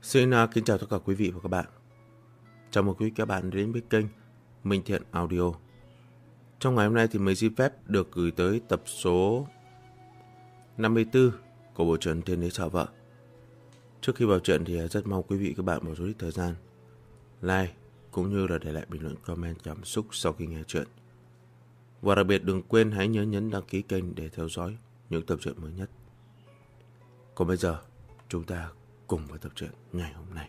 Xin kính chào tất cả quý vị và các bạn. Chào mừng quý vị các bạn đến với kênh Minh Thiện Audio. Trong ngày hôm nay thì mình xin phép được gửi tới tập số 54 của bộ truyện Thiên Đế Sợ Vợ. Trước khi vào truyện thì rất mong quý vị các bạn một số ít thời gian like cũng như là để lại bình luận comment cảm xúc sau khi nghe truyện. Và đặc biệt đừng quên hãy nhớ nhấn đăng ký kênh để theo dõi những tập truyện mới nhất. Còn bây giờ chúng ta cùng vào tập truyện ngày hôm nay.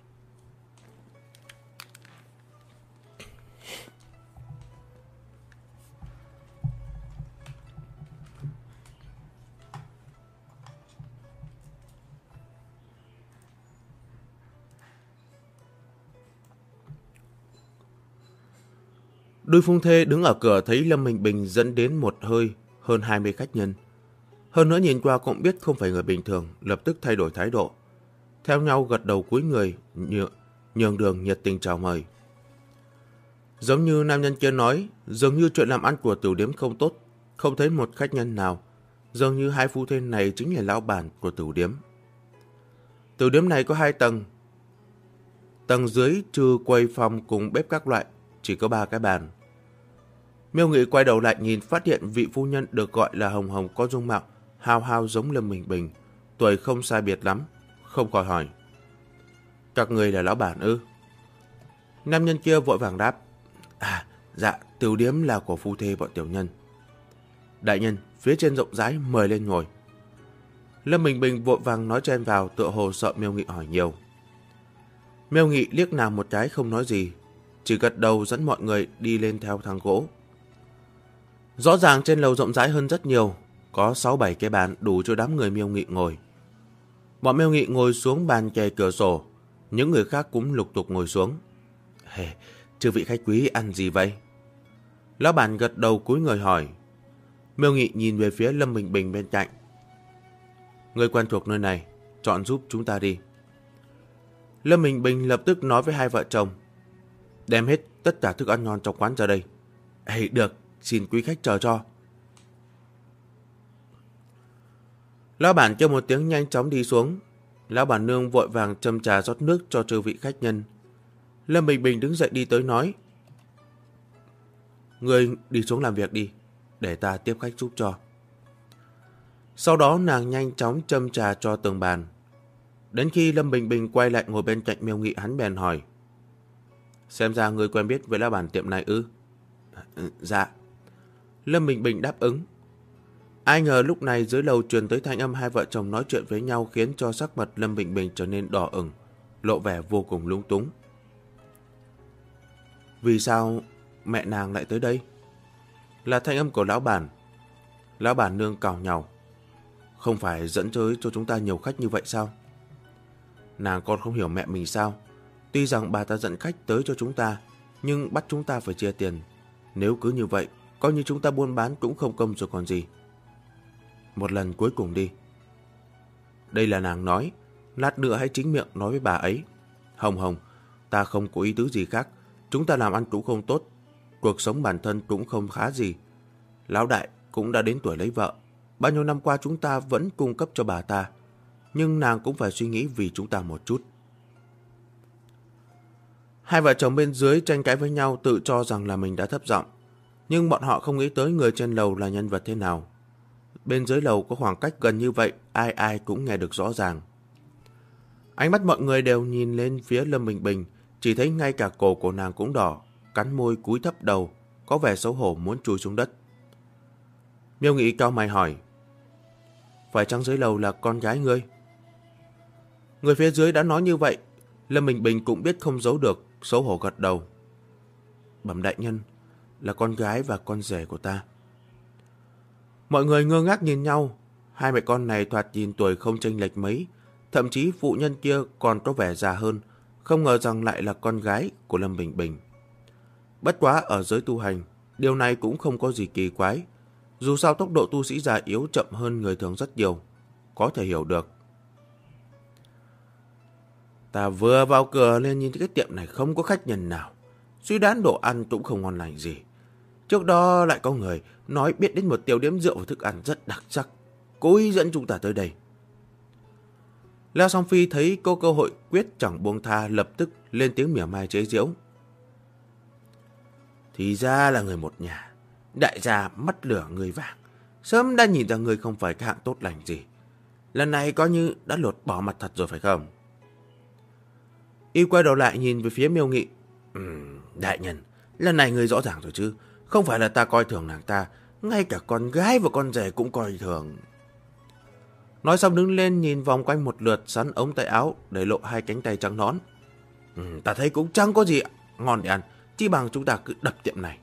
Đôi phung thê đứng ở cửa thấy Lâm Minh Bình dẫn đến một hơi hơn 20 khách nhân. Hơn nữa nhìn qua cũng biết không phải người bình thường, lập tức thay đổi thái độ. Theo nhau gật đầu cúi người, nhường đường nhiệt tình chào mời. Giống như nam nhân kia nói, dường như chuyện làm ăn của tiểu điếm không tốt, không thấy một khách nhân nào. Dường như hai phu thê này chính là lão bản của tiểu điếm. Tiểu điếm này có 2 tầng. Tầng dưới trừ quầy phòng cùng bếp các loại, chỉ có 3 cái bàn. Miêu Nghị quay đầu lại nhìn phát hiện vị phu nhân được gọi là Hồng Hồng có dung mạo hao hao giống Lâm Minh Bình, tuổi không sai biệt lắm, không khỏi hỏi. Các người là lão bản ư? Nam nhân kia vội vàng đáp. Dạ, tiểu điếm là của phu thê bọn tiểu nhân. Đại nhân, phía trên rộng rãi, mời lên ngồi. Lâm Minh Bình vội vàng nói chen vào, tựa hồ sợ Miêu Nghị hỏi nhiều. Miêu Nghị liếc nàng một cái không nói gì, chỉ gật đầu dẫn mọi người đi lên theo thang gỗ. Rõ ràng trên lầu rộng rãi hơn rất nhiều, có 6-7 cái bàn đủ cho đám người Miêu Nghị ngồi. Bọn Miêu Nghị ngồi xuống bàn kề cửa sổ, những người khác cũng lục tục ngồi xuống. Chư vị khách quý ăn gì vậy? Lão bản gật đầu cúi người hỏi. Miêu Nghị nhìn về phía Lâm Bình Bình bên cạnh. Người quen thuộc nơi này, chọn giúp chúng ta đi. Lâm Bình Bình lập tức nói với hai vợ chồng. Đem hết tất cả thức ăn ngon trong quán ra đây. Được, xin quý khách chờ cho. Lão bản kêu một tiếng nhanh chóng đi xuống. Lão bản nương vội vàng châm trà rót nước cho chư vị khách nhân. Lâm Bình Bình đứng dậy đi tới nói. Người đi xuống làm việc đi, để ta tiếp khách giúp cho. Sau đó nàng nhanh chóng châm trà cho từng bàn. Đến khi Lâm Bình Bình quay lại ngồi bên cạnh Miêu Nghị, hắn bèn hỏi. Xem ra người quen biết với lão bản tiệm này ư? Dạ. Lâm Bình Bình đáp ứng. Ai ngờ lúc này dưới lầu truyền tới thanh âm hai vợ chồng nói chuyện với nhau khiến cho sắc mặt Lâm Bình Bình trở nên đỏ ửng, lộ vẻ vô cùng lung túng. Vì sao mẹ nàng lại tới đây? Là thanh âm của lão bản. Lão bản nương cào nhàu. Không phải dẫn tới cho chúng ta nhiều khách như vậy sao? Nàng còn không hiểu mẹ mình sao? Tuy rằng bà ta dẫn khách tới cho chúng ta, nhưng bắt chúng ta phải chia tiền. Nếu cứ như vậy, coi như chúng ta buôn bán cũng không công rồi còn gì. Một lần cuối cùng đi. Đây là nàng nói, lát nữa hãy chính miệng nói với bà ấy. Hồng Hồng, ta không có ý tứ gì khác. Chúng ta làm ăn cũng không tốt, cuộc sống bản thân cũng không khá gì. Lão đại cũng đã đến tuổi lấy vợ. Bao nhiêu năm qua chúng ta vẫn cung cấp cho bà ta, nhưng nàng cũng phải suy nghĩ vì chúng ta một chút. Hai vợ chồng bên dưới tranh cãi với nhau, tự cho rằng là mình đã thấp giọng, nhưng bọn họ không nghĩ tới người trên lầu là nhân vật thế nào. Bên dưới lầu có khoảng cách gần như vậy, ai ai cũng nghe được rõ ràng. Ánh mắt mọi người đều nhìn lên phía Lâm Bình Bình, chỉ thấy ngay cả cổ của nàng cũng đỏ, cắn môi cúi thấp đầu, có vẻ xấu hổ muốn chui xuống đất. Miêu Nghị cau mày hỏi. Phải chăng dưới lầu là con gái ngươi? Người phía dưới đã nói như vậy, Lâm Bình Bình cũng biết không giấu được, xấu hổ gật đầu. Bẩm đại nhân, là con gái và con rể của ta. Mọi người ngơ ngác nhìn nhau, hai mẹ con này thoạt nhìn tuổi không chênh lệch mấy, thậm chí phụ nhân kia còn có vẻ già hơn, không ngờ rằng lại là con gái của Lâm Bình Bình. Bất quá ở giới tu hành, điều này cũng không có gì kỳ quái, dù sao tốc độ tu sĩ già yếu chậm hơn người thường rất nhiều, có thể hiểu được. Ta vừa vào cửa lên nhìn cái tiệm này không có khách nhân nào, suy đoán đồ ăn cũng không ngon lành gì. Trước đó lại có người nói biết đến một tiểu điểm rượu và thức ăn rất đặc sắc, cố ý dẫn chúng ta tới đây. La Song Phi thấy có cơ hội quyết chẳng buông tha, lập tức lên tiếng mỉa mai chế giễu. Thì ra là người một nhà, đại gia mắt lửa người vàng, sớm đã nhìn ra người không phải cái hạng tốt lành gì. Lần này coi như đã lột bỏ mặt thật rồi phải không? Y quay đầu lại nhìn về phía Miêu Nghị. Đại nhân, lần này người rõ ràng rồi chứ. Không phải là ta coi thường nàng ta, ngay cả con gái và con rể cũng coi thường. Nói xong đứng lên nhìn vòng quanh một lượt, sắn ống tay áo để lộ hai cánh tay trắng nõn. Ta thấy cũng chẳng có gì ngon để ăn, chỉ bằng chúng ta cứ đập tiệm này.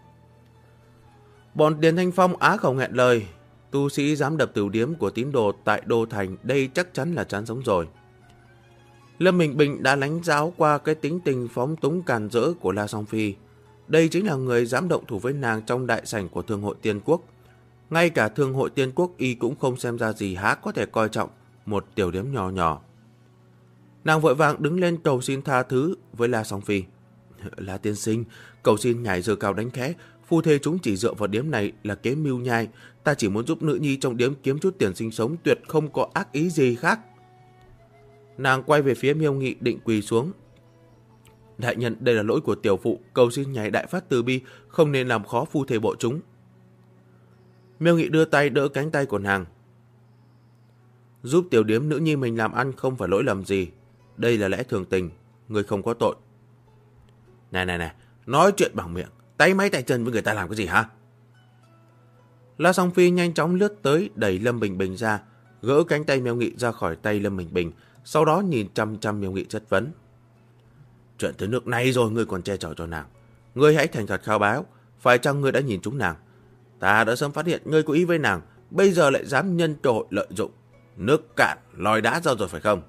Bọn Tiền Thanh Phong á khẩu nghẹn lời. Tu sĩ dám đập tửu điếm của tín đồ tại Đô Thành, đây chắc chắn là chán sống rồi. Lâm Bình Bình đã lãnh giáo qua cái tính tình phóng túng càn rỡ của La Song Phi. Đây chính là người dám động thủ với nàng trong đại sảnh của Thương hội Tiên Quốc. Ngay cả Thương hội Tiên Quốc y cũng không xem ra gì, há có thể coi trọng một tiểu điếm nhỏ nhỏ. Nàng vội vàng đứng lên cầu xin tha thứ với La Song Phi. La tiên sinh, cầu xin nhảy giờ cao đánh khẽ, phu thê chúng chỉ dựa vào điếm này là kế mưu nhai. Ta chỉ muốn giúp nữ nhi trong điếm kiếm chút tiền sinh sống, tuyệt không có ác ý gì khác. Nàng quay về phía Miêu Nghị định quỳ xuống. Đại nhân, đây là lỗi của tiểu phụ, cầu xin nhảy đại phát từ bi, không nên làm khó phu thê bộ chúng. Miêu Nghị đưa tay đỡ cánh tay của nàng. Giúp tiểu điếm nữ nhi mình làm ăn không phải lỗi lầm gì, đây là lẽ thường tình, người không có tội. Này, nói chuyện bằng miệng, tay máy tay chân với người ta làm cái gì hả? La Song Phi nhanh chóng lướt tới, đẩy Lâm Bình Bình ra, gỡ cánh tay Miêu Nghị ra khỏi tay Lâm Bình Bình, sau đó nhìn chăm chăm Miêu Nghị chất vấn. Chuyện tới nước này rồi ngươi còn che chở cho nàng, ngươi hãy thành thật khai báo, phải chăng ngươi đã nhìn trúng nàng? Ta đã sớm phát hiện ngươi có ý với nàng, bây giờ lại dám nhân cơ hội lợi dụng. Nước cạn lòi đá ra rồi phải không?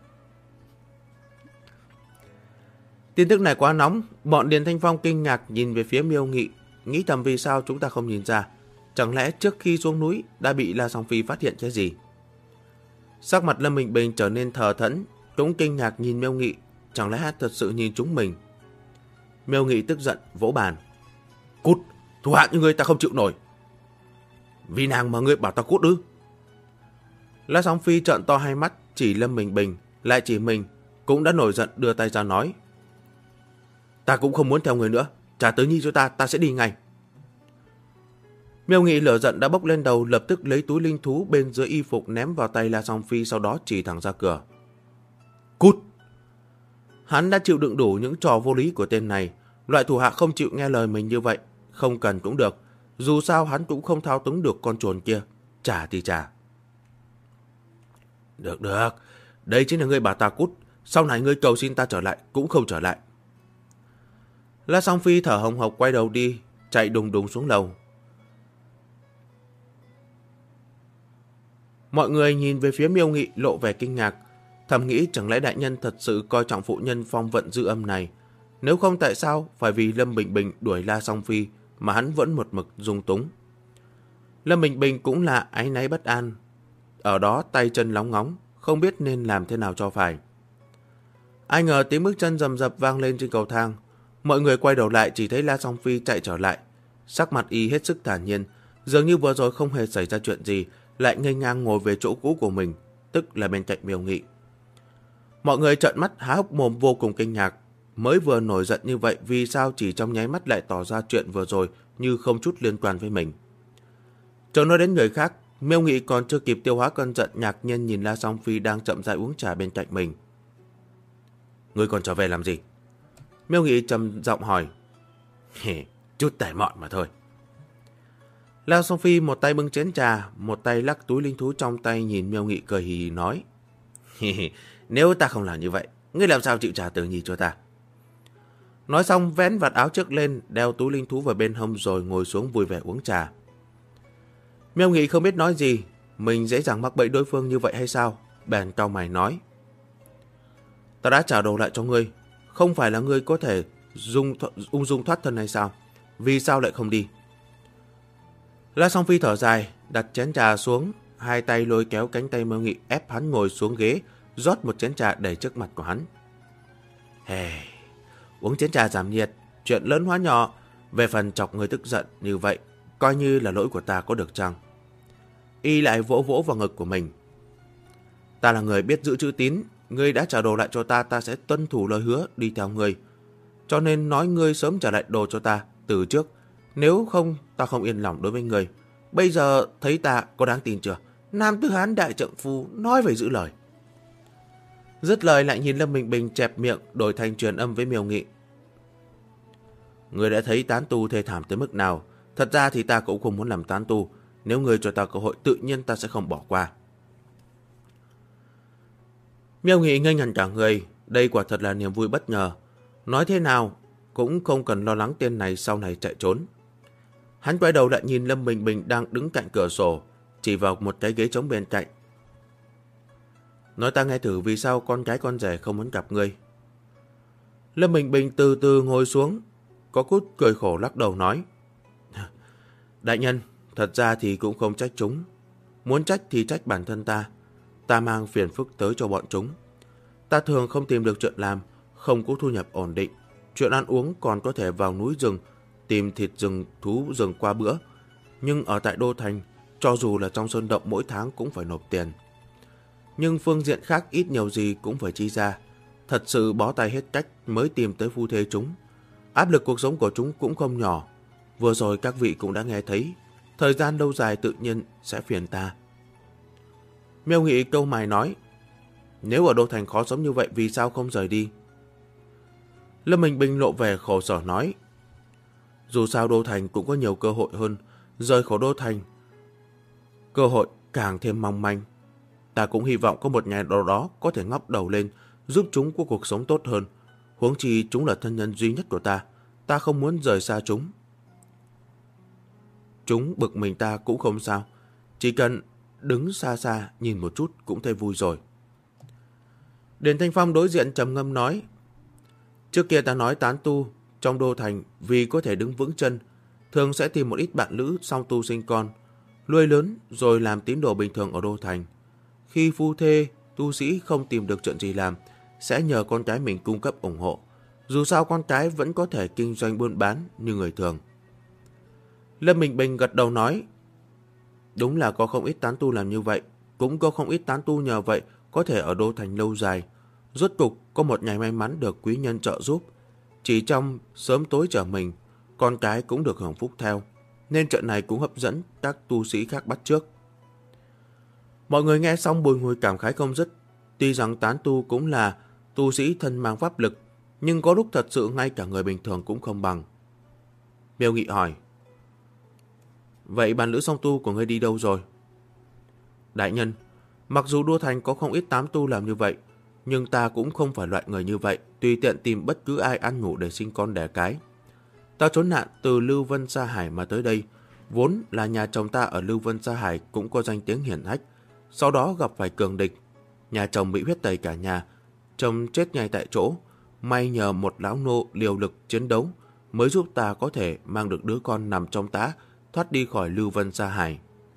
Tin tức này quá nóng, bọn Điền Thanh Phong kinh ngạc nhìn về phía Miêu Nghị, nghĩ thầm vì sao chúng ta không nhìn ra. Chẳng lẽ trước khi xuống núi đã bị La Song Phi phát hiện cái gì? Sắc mặt Lâm Bình Bình trở nên thờ thẫn, cũng kinh ngạc nhìn Miêu Nghị, chẳng lẽ thật sự nhìn chúng mình? Miêu Nghị tức giận vỗ bàn. Cút, thủ hạ như ngươi ta không chịu nổi. Vì nàng mà ngươi bảo ta cút ư? La Song Phi trợn to hai mắt, chỉ Lâm Bình Bình, lại chỉ mình, cũng đã nổi giận đưa tay ra nói. Ta cũng không muốn theo người nữa, trả tới nhi cho ta sẽ đi ngay. Miêu Nghị lửa giận đã bốc lên đầu, lập tức lấy túi linh thú bên dưới y phục ném vào tay La Song Phi, sau đó chỉ thẳng ra cửa. Cút! Hắn đã chịu đựng đủ những trò vô lý của tên này, loại thủ hạ không chịu nghe lời mình như vậy, không cần cũng được, dù sao hắn cũng không thao túng được con chuồn kia, trả thì trả. Được, đây chính là ngươi bảo ta cút, sau này ngươi cầu xin ta trở lại cũng không trở lại. La Song Phi thở hồng hộc quay đầu đi, chạy đùng đùng xuống lầu. Mọi người nhìn về phía Miêu Nghị lộ vẻ kinh ngạc, thầm nghĩ chẳng lẽ đại nhân thật sự coi trọng phụ nhân phong vận dư âm này. Nếu không tại sao phải vì Lâm Bình Bình đuổi La Song Phi mà hắn vẫn một mực dung túng. Lâm Bình Bình cũng là áy náy bất an, ở đó tay chân lóng ngóng, không biết nên làm thế nào cho phải. Ai ngờ tiếng bước chân rầm rập vang lên trên cầu thang. Mọi người quay đầu lại chỉ thấy La Song Phi chạy trở lại. Sắc mặt y hết sức thản nhiên, dường như vừa rồi không hề xảy ra chuyện gì, lại ngây ngang ngồi về chỗ cũ của mình, tức là bên cạnh Miêu Nghị. Mọi người trợn mắt há hốc mồm vô cùng kinh ngạc. Mới vừa nổi giận như vậy, vì sao chỉ trong nháy mắt lại tỏ ra chuyện vừa rồi như không chút liên quan với mình. Chờ nói đến người khác, Miêu Nghị còn chưa kịp tiêu hóa cơn giận, ngạc nhiên nhìn La Song Phi đang chậm rãi uống trà bên cạnh mình. Ngươi còn trở về làm gì? Miêu Nghị trầm giọng hỏi. Chút tẻ mọn mà thôi. La Song Phi một tay bưng chén trà, một tay lắc túi linh thú trong tay, nhìn Miêu Nghị cười hì hì nói. Nếu ta không làm như vậy, ngươi làm sao chịu trả tử nhi cho ta? Nói xong vén vạt áo trước lên, đeo túi linh thú vào bên hông rồi ngồi xuống vui vẻ uống trà. Miêu Nghị không biết nói gì, mình dễ dàng mắc bẫy đối phương như vậy hay sao? Bèn cau mày nói. Ta đã trả đồ lại cho ngươi, không phải là ngươi có thể ung dung thoát thân hay sao? Vì sao lại không đi? La Song Phi thở dài, đặt chén trà xuống, hai tay lôi kéo cánh tay Miêu Nghị ép hắn ngồi xuống ghế, rót một chén trà đầy trước mặt của hắn. Uống chén trà giảm nhiệt, chuyện lớn hóa nhỏ, về phần chọc người tức giận như vậy, coi như là lỗi của ta có được chăng? Y lại vỗ vỗ vào ngực của mình. Ta là người biết giữ chữ tín, ngươi đã trả đồ lại cho ta, ta sẽ tuân thủ lời hứa đi theo ngươi. Cho nên nói ngươi sớm trả lại đồ cho ta từ trước. Nếu không, ta không yên lòng đối với ngươi. Bây giờ thấy ta có đáng tin chưa? Nam Tử Hán đại trượng phu nói phải giữ lời. Dứt lời lại nhìn Lâm Bình Bình chẹp miệng, đổi thành truyền âm với Miêu Nghị. Ngươi đã thấy tán tu thê thảm tới mức nào? Thật ra thì ta cũng không muốn làm tán tu. Nếu ngươi cho ta cơ hội, tự nhiên ta sẽ không bỏ qua. Miêu Nghị ngây ngẩn cả người. Đây quả thật là niềm vui bất ngờ. Nói thế nào cũng không cần lo lắng tên này sau này chạy trốn. Hắn quay đầu lại nhìn Lâm Bình Bình đang đứng cạnh cửa sổ, chỉ vào một cái ghế trống bên cạnh. Nói ta nghe thử vì sao con cái con rể không muốn gặp ngươi. Lâm Bình Bình từ từ ngồi xuống, có cút cười khổ lắc đầu nói. Đại nhân, thật ra thì cũng không trách chúng. Muốn trách thì trách bản thân ta. Ta mang phiền phức tới cho bọn chúng. Ta thường không tìm được chuyện làm, không có thu nhập ổn định. Chuyện ăn uống còn có thể vào núi rừng, tìm thịt rừng, thú rừng qua bữa. Nhưng ở tại Đô Thành, cho dù là trong sơn động mỗi tháng cũng phải nộp tiền. Nhưng phương diện khác ít nhiều gì cũng phải chi ra. Thật sự bó tay hết cách mới tìm tới phu thê chúng. Áp lực cuộc sống của chúng cũng không nhỏ. Vừa rồi các vị cũng đã nghe thấy. Thời gian lâu dài tự nhiên sẽ phiền ta. Miêu Nghị câu mày nói. Nếu ở Đô Thành khó sống như vậy, vì sao không rời đi? Lâm Bình Bình lộ vẻ khổ sở nói. Dù sao Đô Thành cũng có nhiều cơ hội hơn. Rời khỏi Đô Thành, cơ hội càng thêm mong manh. Ta cũng hy vọng có một ngày nào đó có thể ngóc đầu lên, giúp chúng có cuộc sống tốt hơn. Huống chi chúng là thân nhân duy nhất của ta. Ta không muốn rời xa chúng. Chúng bực mình ta cũng không sao. Chỉ cần đứng xa xa nhìn một chút cũng thấy vui rồi. Điền Thanh Phong đối diện trầm ngâm nói. Trước kia ta nói tán tu trong Đô Thành vì có thể đứng vững chân, thường sẽ tìm một ít bạn lữ song tu sinh con, nuôi lớn rồi làm tín đồ bình thường ở Đô Thành. Khi phu thê, tu sĩ không tìm được chuyện gì làm, sẽ nhờ con cái mình cung cấp ủng hộ. Dù sao con cái vẫn có thể kinh doanh buôn bán như người thường. Lâm Bình Bình gật đầu nói. Đúng là có không ít tán tu làm như vậy. Cũng có không ít tán tu nhờ vậy có thể ở Đô Thành lâu dài. Rốt cục có một ngày may mắn được quý nhân trợ giúp. Chỉ trong sớm tối trở mình, con cái cũng được hưởng phúc theo. Nên trận này cũng hấp dẫn các tu sĩ khác bắt chước. Mọi người nghe xong bùi ngùi cảm khái không dứt. Tuy rằng tán tu cũng là tu sĩ thân mang pháp lực, nhưng có lúc thật sự ngay cả người bình thường cũng không bằng. Miêu Nghị hỏi. Vậy bạn lữ song tu của ngươi đi đâu rồi? Đại nhân, mặc dù Đô Thành có không ít tán tu làm như vậy, nhưng ta cũng không phải loại người như vậy, tùy tiện tìm bất cứ ai ăn ngủ để sinh con đẻ cái. Ta trốn nạn từ Lưu Vân Sa Hải mà tới đây, vốn là nhà chồng ta ở Lưu Vân Sa Hải cũng có danh tiếng hiển hách, sau đó gặp phải cường địch. Nhà chồng bị huyết tẩy cả nhà, chồng chết ngay tại chỗ, may nhờ một lão nô liều lực chiến đấu mới giúp ta có thể mang được đứa con nằm trong tã thoát đi khỏi Lưu Vân Sa Hải.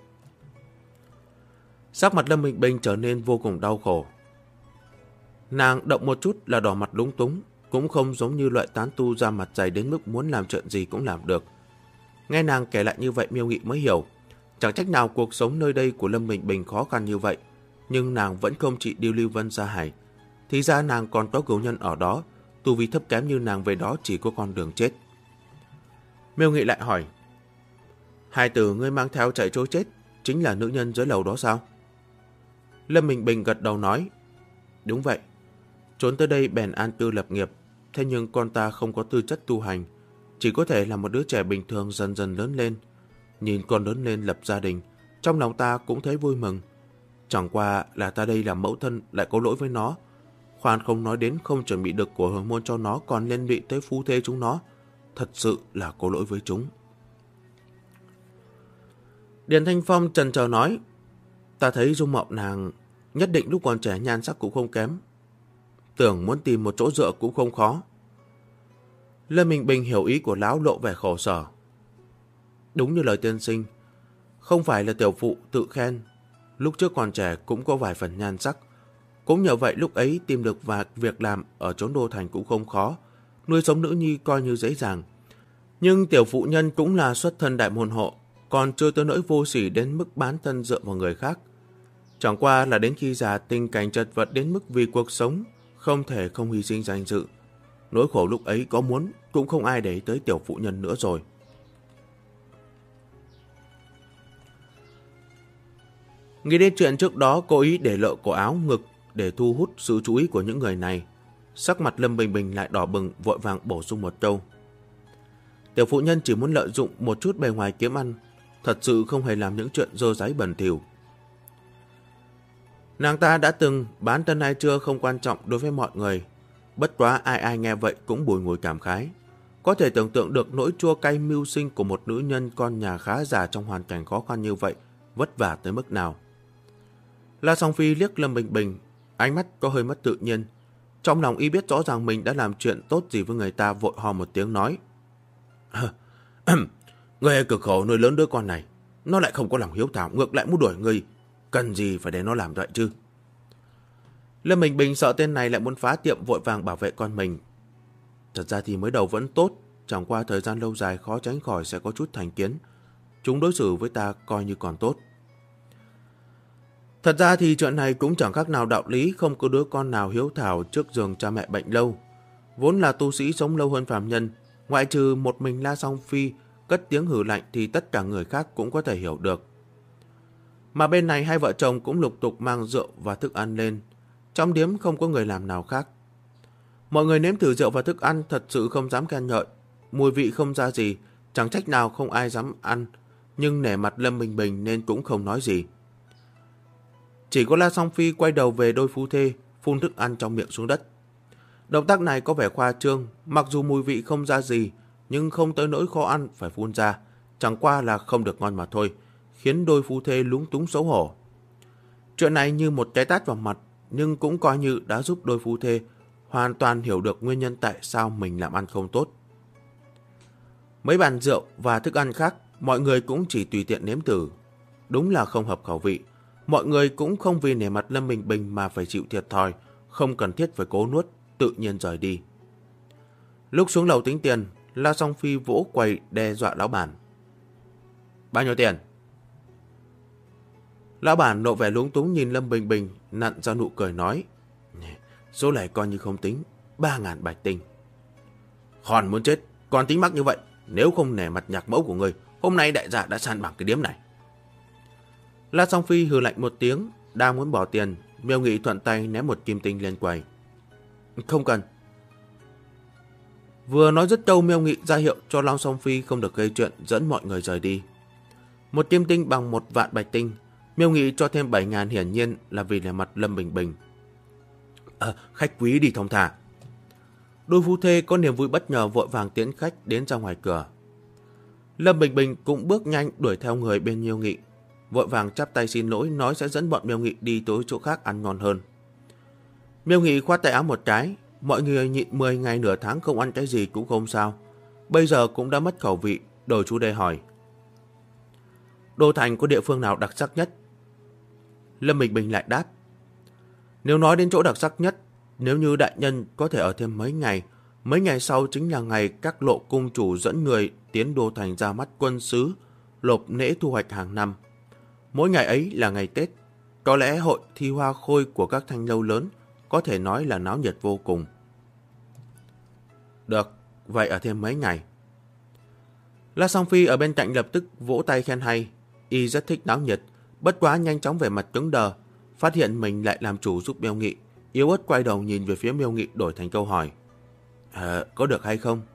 Sắc mặt Lâm Bình Bình trở nên vô cùng đau khổ. Nàng động một chút là đỏ mặt lúng túng, cũng không giống như loại tán tu ra mặt dày đến mức muốn làm chuyện gì cũng làm được. Nghe nàng kể lại như vậy, Miêu Nghị mới hiểu, chẳng trách nào cuộc sống nơi đây của Lâm Bình Bình khó khăn như vậy, nhưng nàng vẫn không chịu đi Lưu Vân Sa Hải. Thì ra nàng còn có cửu nhân ở đó, tu vi thấp kém như nàng về đó chỉ có con đường chết. Miêu Nghị lại hỏi, hai tử ngươi mang theo chạy trối chết chính là nữ nhân dưới lầu đó sao? Lâm Bình Bình gật đầu nói, đúng vậy. Trốn tới đây bèn an cư lập nghiệp, thế nhưng con ta không có tư chất tu hành, chỉ có thể là một đứa trẻ bình thường dần dần lớn lên. Nhìn con lớn lên lập gia đình, trong lòng ta cũng thấy vui mừng. Chẳng qua là ta đây làm mẫu thân lại có lỗi với nó. Khoan không nói đến không chuẩn bị được của hồng môn cho nó, còn liên lụy tới phu thê chúng nó. Thật sự là có lỗi với chúng. Điền Thanh Phong chần chờ nói, ta thấy dung mạo nàng nhất định lúc còn trẻ nhan sắc cũng không kém. Tưởng muốn tìm một chỗ dựa cũng không khó. Lâm Bình Bình hiểu ý của lão, lộ vẻ khổ sở. Đúng như lời tiên sinh, không phải là tiểu phụ tự khen, lúc trước còn trẻ cũng có vài phần nhan sắc. Cũng nhờ vậy lúc ấy tìm được việc làm ở chốn Đô Thành cũng không khó, nuôi sống nữ nhi coi như dễ dàng. Nhưng tiểu phụ nhân cũng là xuất thân đại môn hộ, còn chưa tới nỗi vô sỉ đến mức bán thân dựa vào người khác. Chẳng qua là đến khi già tình cảnh chật vật đến mức vì cuộc sống không thể không hy sinh danh dự. Nỗi khổ lúc ấy có muốn cũng không ai để ý tới tiểu phụ nhân nữa rồi. Nghĩ đến chuyện trước đó cố ý để lộ cổ áo ngực để thu hút sự chú ý của những người này, sắc mặt Lâm Bình Bình lại đỏ bừng, vội vàng bổ sung một câu. Tiểu phụ nhân chỉ muốn lợi dụng một chút bề ngoài kiếm ăn, thật sự không hề làm những chuyện dơ dáy bẩn thỉu. Nàng ta đã từng bán thân hay chưa không quan trọng đối với mọi người, bất quá ai ai nghe vậy cũng bùi ngùi cảm khái. Có thể tưởng tượng được nỗi chua cay mưu sinh của một nữ nhân con nhà khá giả trong hoàn cảnh khó khăn như vậy, vất vả tới mức nào. La Song Phi liếc Lâm Bình Bình, ánh mắt có hơi mất tự nhiên. Trong lòng y biết rõ ràng mình đã làm chuyện tốt gì với người ta, vội ho một tiếng nói. Người cực khổ nuôi lớn đứa con này, nó lại không có lòng hiếu thảo, ngược lại muốn đuổi người, cần gì phải để nó làm vậy chứ? Lâm Bình Bình sợ tên này lại muốn phá tiệm, vội vàng bảo vệ con mình. Thật ra thì mới đầu vẫn tốt, chẳng qua thời gian lâu dài khó tránh khỏi sẽ có chút thành kiến. Chúng đối xử với ta coi như còn tốt. Thật ra thì chuyện này cũng chẳng khác nào đạo lý, không có đứa con nào hiếu thảo trước giường cha mẹ bệnh lâu. Vốn là tu sĩ sống lâu hơn phàm nhân, ngoại trừ một mình La Song Phi cất tiếng hử lạnh thì tất cả người khác cũng có thể hiểu được. Mà bên này hai vợ chồng cũng lục tục mang rượu và thức ăn lên. Trong điếm không có người làm nào khác. Mọi người nếm thử rượu và thức ăn thật sự không dám khen ngợi. Mùi vị không ra gì, chẳng trách nào không ai dám ăn. Nhưng nể mặt Lâm Bình Bình nên cũng không nói gì. Chỉ có La Song Phi quay đầu về đôi phu thê, phun thức ăn trong miệng xuống đất. Động tác này có vẻ khoa trương, mặc dù mùi vị không ra gì, nhưng không tới nỗi khó ăn phải phun ra. Chẳng qua là không được ngon mà thôi, khiến đôi phu thê lúng túng xấu hổ. Chuyện này như một cái tát vào mặt, nhưng cũng coi như đã giúp đôi phu thê hoàn toàn hiểu được nguyên nhân tại sao mình làm ăn không tốt. Mấy bàn rượu và thức ăn khác, mọi người cũng chỉ tùy tiện nếm thử. Đúng là không hợp khẩu vị. Mọi người cũng không vì nể mặt Lâm Bình Bình mà phải chịu thiệt thòi, không cần thiết phải cố nuốt, tự nhiên rời đi. Lúc xuống lầu tính tiền, La Song Phi vỗ quầy đe dọa lão bản. Bao nhiêu tiền? Lão bản lộ vẻ lúng túng nhìn Lâm Bình Bình, nặn ra nụ cười nói. Số này coi như không tính, 3.000 bạch tinh. Hòn muốn chết, còn tính mắc như vậy. Nếu không nể mặt nhạc mẫu của người, hôm nay đại gia đã san bằng cái điếm này. La Song Phi hừ lạnh một tiếng, đang muốn bỏ tiền, Miêu Nghị thuận tay ném một kim tinh lên quầy. Không cần. Vừa nói dứt câu, Miêu Nghị ra hiệu cho La Song Phi không được gây chuyện, dẫn mọi người rời đi. Một kim tinh bằng 1 vạn bạch tinh, Miêu Nghị cho thêm 7.000 hiển nhiên là vì nể mặt Lâm Bình Bình. Khách quý đi thong thả. Đôi phu thê có niềm vui bất ngờ vội vàng tiễn khách đến ra ngoài cửa. Lâm Bình Bình cũng bước nhanh đuổi theo người bên Miêu Nghị, vội vàng chắp tay xin lỗi, nói sẽ dẫn bọn Miêu Nghị đi tới chỗ khác ăn ngon hơn. Miêu Nghị khoát tay áo một cái, mọi người nhịn 10 ngày nửa tháng không ăn cái gì cũng không sao. Bây giờ cũng đã mất khẩu vị, đổi chủ đề hỏi. Đô thành có địa phương nào đặc sắc nhất? Lâm Bình Bình lại đáp. Nếu nói đến chỗ đặc sắc nhất, nếu như đại nhân có thể ở thêm mấy ngày sau chính là ngày các lộ cung chủ dẫn người tiến đô thành ra mắt quân sứ, lộp nễ thu hoạch hàng năm. Mỗi ngày ấy là ngày Tết, có lẽ hội thi hoa khôi của các thanh lâu lớn có thể nói là náo nhiệt vô cùng. Được, vậy ở thêm mấy ngày. La Song Phi ở bên cạnh lập tức vỗ tay khen hay, y rất thích náo nhiệt, bất quá nhanh chóng về mặt cứng đờ, phát hiện mình lại làm chủ giúp Miêu Nghị, yếu ớt quay đầu nhìn về phía Miêu Nghị đổi thành câu hỏi. Có được hay không?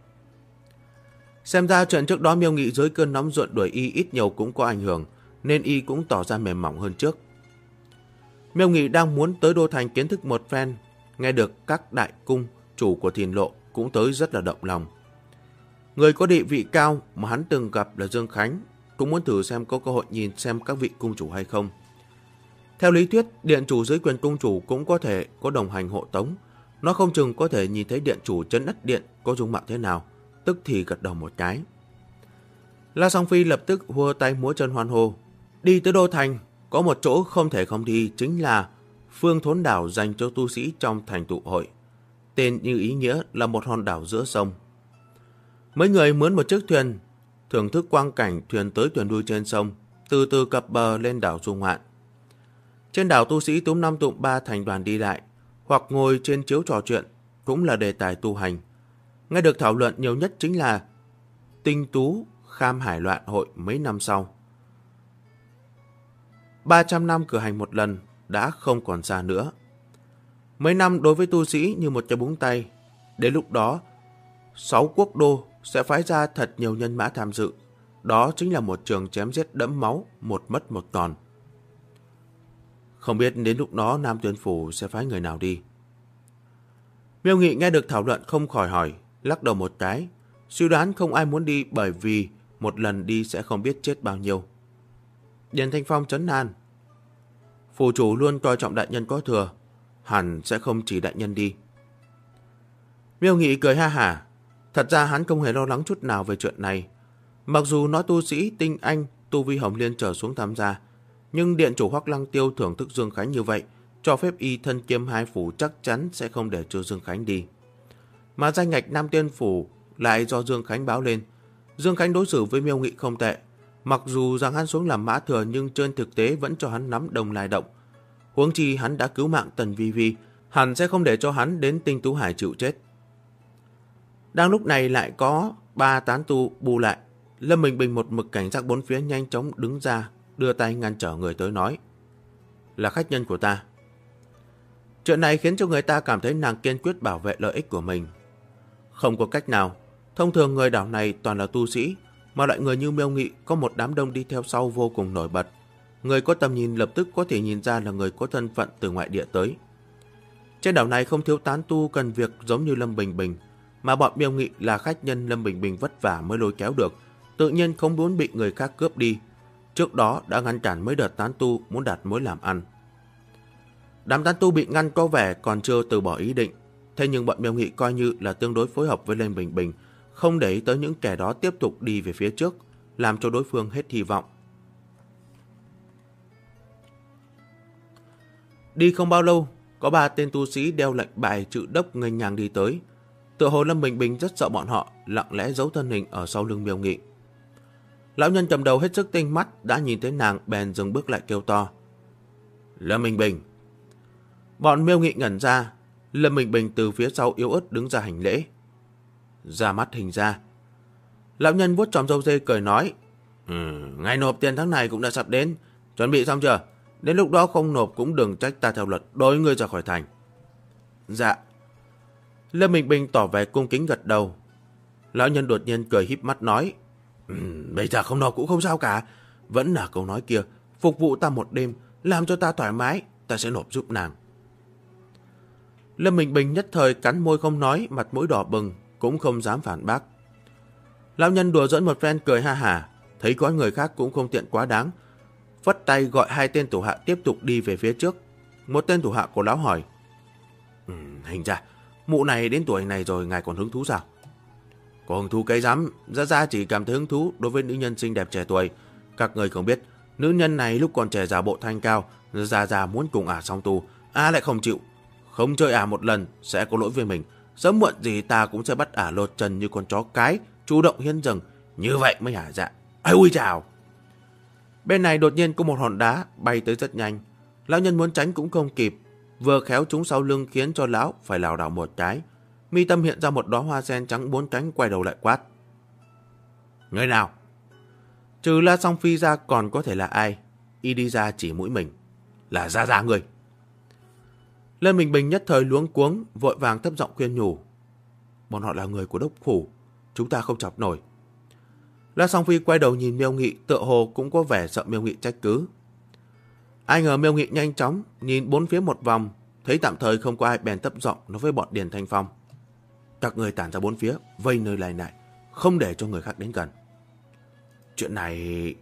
Xem ra chuyện trước đó Miêu Nghị dưới cơn nóng ruột đuổi y ít nhiều cũng có ảnh hưởng, nên y cũng tỏ ra mềm mỏng hơn trước. Miêu Nghị đang muốn tới đô thành kiến thức một phen, nghe được các đại cung chủ của Thiền Lộ cũng tới rất là động lòng. Người có địa vị cao mà hắn từng gặp là Dương Khánh, cũng muốn thử xem có cơ hội nhìn xem các vị cung chủ hay không. Theo lý thuyết, điện chủ dưới quyền cung chủ cũng có thể có đồng hành hộ tống, nó không chừng có thể nhìn thấy điện chủ trấn ất điện có dung mạo thế nào, tức thì gật đầu một cái. La Song Phi lập tức hùa tay múa chân hoan hô. Đi tới đô thành, có một chỗ không thể không đi, chính là Phương Thốn Đảo dành cho tu sĩ trong thành tụ hội. Tên như ý nghĩa là một hòn đảo giữa sông. Mấy người mướn một chiếc thuyền, thưởng thức quang cảnh thuyền tới thuyền đuôi trên sông, từ từ cập bờ lên đảo du ngoạn. Trên đảo tu sĩ túm 5 tụm 3 thành đoàn đi lại, hoặc ngồi trên chiếu trò chuyện, cũng là đề tài tu hành. Nghe được thảo luận nhiều nhất chính là Tinh Tú Kham Hải Loạn hội mấy năm sau. 300 năm cử hành một lần đã không còn xa nữa. Mấy năm đối với tu sĩ như một cái búng tay. Đến lúc đó, 6 quốc đô sẽ phái ra thật nhiều nhân mã tham dự. Đó chính là một trường chém giết đẫm máu, một mất một còn. Không biết đến lúc đó Nam Tuyên Phủ sẽ phái người nào đi. Miêu Nghị nghe được thảo luận không khỏi hỏi, lắc đầu một cái. Suy đoán không ai muốn đi bởi vì một lần đi sẽ không biết chết bao nhiêu. Điền Thanh Phong trấn an. Phủ chủ luôn coi trọng đại nhân có thừa, hẳn sẽ không chỉ đại nhân đi. Miêu Nghị cười ha hả. Thật ra hắn không hề lo lắng chút nào về chuyện này. Mặc dù nói tu sĩ tinh anh, tu vi Hồng Liên trở xuống tham gia, nhưng điện chủ Hoắc Lăng Tiêu thưởng thức Dương Khánh như vậy, cho phép y thân kiêm hai phủ chắc chắn sẽ không để cho Dương Khánh đi. Mà danh ngạch Nam Tiên Phủ lại do Dương Khánh báo lên. Dương Khánh đối xử với Miêu Nghị không tệ. Mặc dù rằng hắn xuống làm mã thừa nhưng trên thực tế vẫn cho hắn nắm Đông Lai Động. Huống chi hắn đã cứu mạng Tần Vi Vi, hẳn sẽ không để cho hắn đến Tinh Tú Hải chịu chết. Đang lúc này lại có 3 tán tu bù lại. Lâm Bình Bình một mực cảnh giác bốn phía nhanh chóng đứng ra, đưa tay ngăn trở người tới nói. Là khách nhân của ta. Chuyện này khiến cho người ta cảm thấy nàng kiên quyết bảo vệ lợi ích của mình. Không có cách nào, thông thường người đảo này toàn là tu sĩ, mà loại người như Miêu Nghị có một đám đông đi theo sau vô cùng nổi bật. Người có tầm nhìn lập tức có thể nhìn ra là người có thân phận từ ngoại địa tới. Trên đảo này không thiếu tán tu cần việc giống như Lâm Bình Bình, mà bọn Miêu Nghị là khách nhân Lâm Bình Bình vất vả mới lôi kéo được, tự nhiên không muốn bị người khác cướp đi. Trước đó đã ngăn cản mấy đợt tán tu muốn đạt mối làm ăn. Đám tán tu bị ngăn có vẻ còn chưa từ bỏ ý định, thế nhưng bọn Miêu Nghị coi như là tương đối phối hợp với Lâm Bình Bình, không để ý tới những kẻ đó tiếp tục đi về phía trước, làm cho đối phương hết hy vọng. Đi không bao lâu, có 3 tên tu sĩ đeo lệnh bài chữ đốc nghênh ngang đi tới. Tựa hồ Lâm Bình Bình rất sợ bọn họ, lặng lẽ giấu thân hình ở sau lưng Miêu Nghị. Lão nhân cầm đầu hết sức tinh mắt, đã nhìn thấy nàng bèn dừng bước lại kêu to. Lâm Bình Bình. Bọn Miêu Nghị ngẩn ra, Lâm Bình Bình từ phía sau yếu ớt đứng ra hành lễ. Ra mắt hình ra. Lão nhân vuốt tròm râu dê cười nói. Ngày nộp tiền tháng này cũng đã sắp đến, chuẩn bị xong chưa? Đến lúc đó không nộp cũng đừng trách ta theo luật đối ngươi ra khỏi thành. Dạ. Lâm Bình Bình tỏ vẻ cung kính gật đầu. Lão nhân đột nhiên cười híp mắt nói. Bây giờ không nộp cũng không sao cả. Vẫn là câu nói kia, phục vụ ta một đêm, làm cho ta thoải mái, ta sẽ nộp giúp nàng. Lâm Bình Bình nhất thời cắn môi không nói, mặt mũi đỏ bừng, cũng không dám phản bác. Lão nhân đùa giỡn một phen cười ha hả, thấy có người khác cũng không tiện quá đáng, phất tay gọi 2 tên thủ hạ tiếp tục đi về phía trước. Một tên thủ hạ của lão hỏi. Hình ra, mụ này đến tuổi này rồi ngài còn hứng thú sao? Có hứng thú cái rắm, ra chỉ cảm thấy hứng thú đối với nữ nhân xinh đẹp trẻ tuổi. Các người không biết, nữ nhân này lúc còn trẻ giả bộ thanh cao, ra muốn cùng song tu, lại không chịu. Không chơi một lần sẽ có lỗi với mình. Sớm muộn gì ta cũng sẽ bắt lột trần như con chó cái, chủ động hiến dâng. Như vậy mới hả dạ. Ui chào. Bên này đột nhiên có một hòn đá bay tới rất nhanh. Lão nhân muốn tránh cũng không kịp. Vừa khéo trúng sau lưng khiến cho lão phải lảo đảo một cái. Mi tâm hiện ra một đóa hoa sen trắng 4 cánh, quay đầu lại quát. Người nào? Trừ La Song Phi ra còn có thể là ai? Y đi ra chỉ mũi mình. Là ra người. Lâm Bình Bình nhất thời luống cuống, vội vàng thấp giọng khuyên nhủ. Bọn họ là người của đốc phủ, chúng ta không chọc nổi. La Song Phi quay đầu nhìn Miêu Nghị, tựa hồ cũng có vẻ sợ Miêu Nghị trách cứ. Ai ngờ Miêu Nghị nhanh chóng nhìn bốn phía một vòng, thấy tạm thời không có ai bèn thấp giọng nói với bọn Điền Thanh Phong. Các người tản ra bốn phía, vây nơi này, không để cho người khác đến gần. Chuyện này...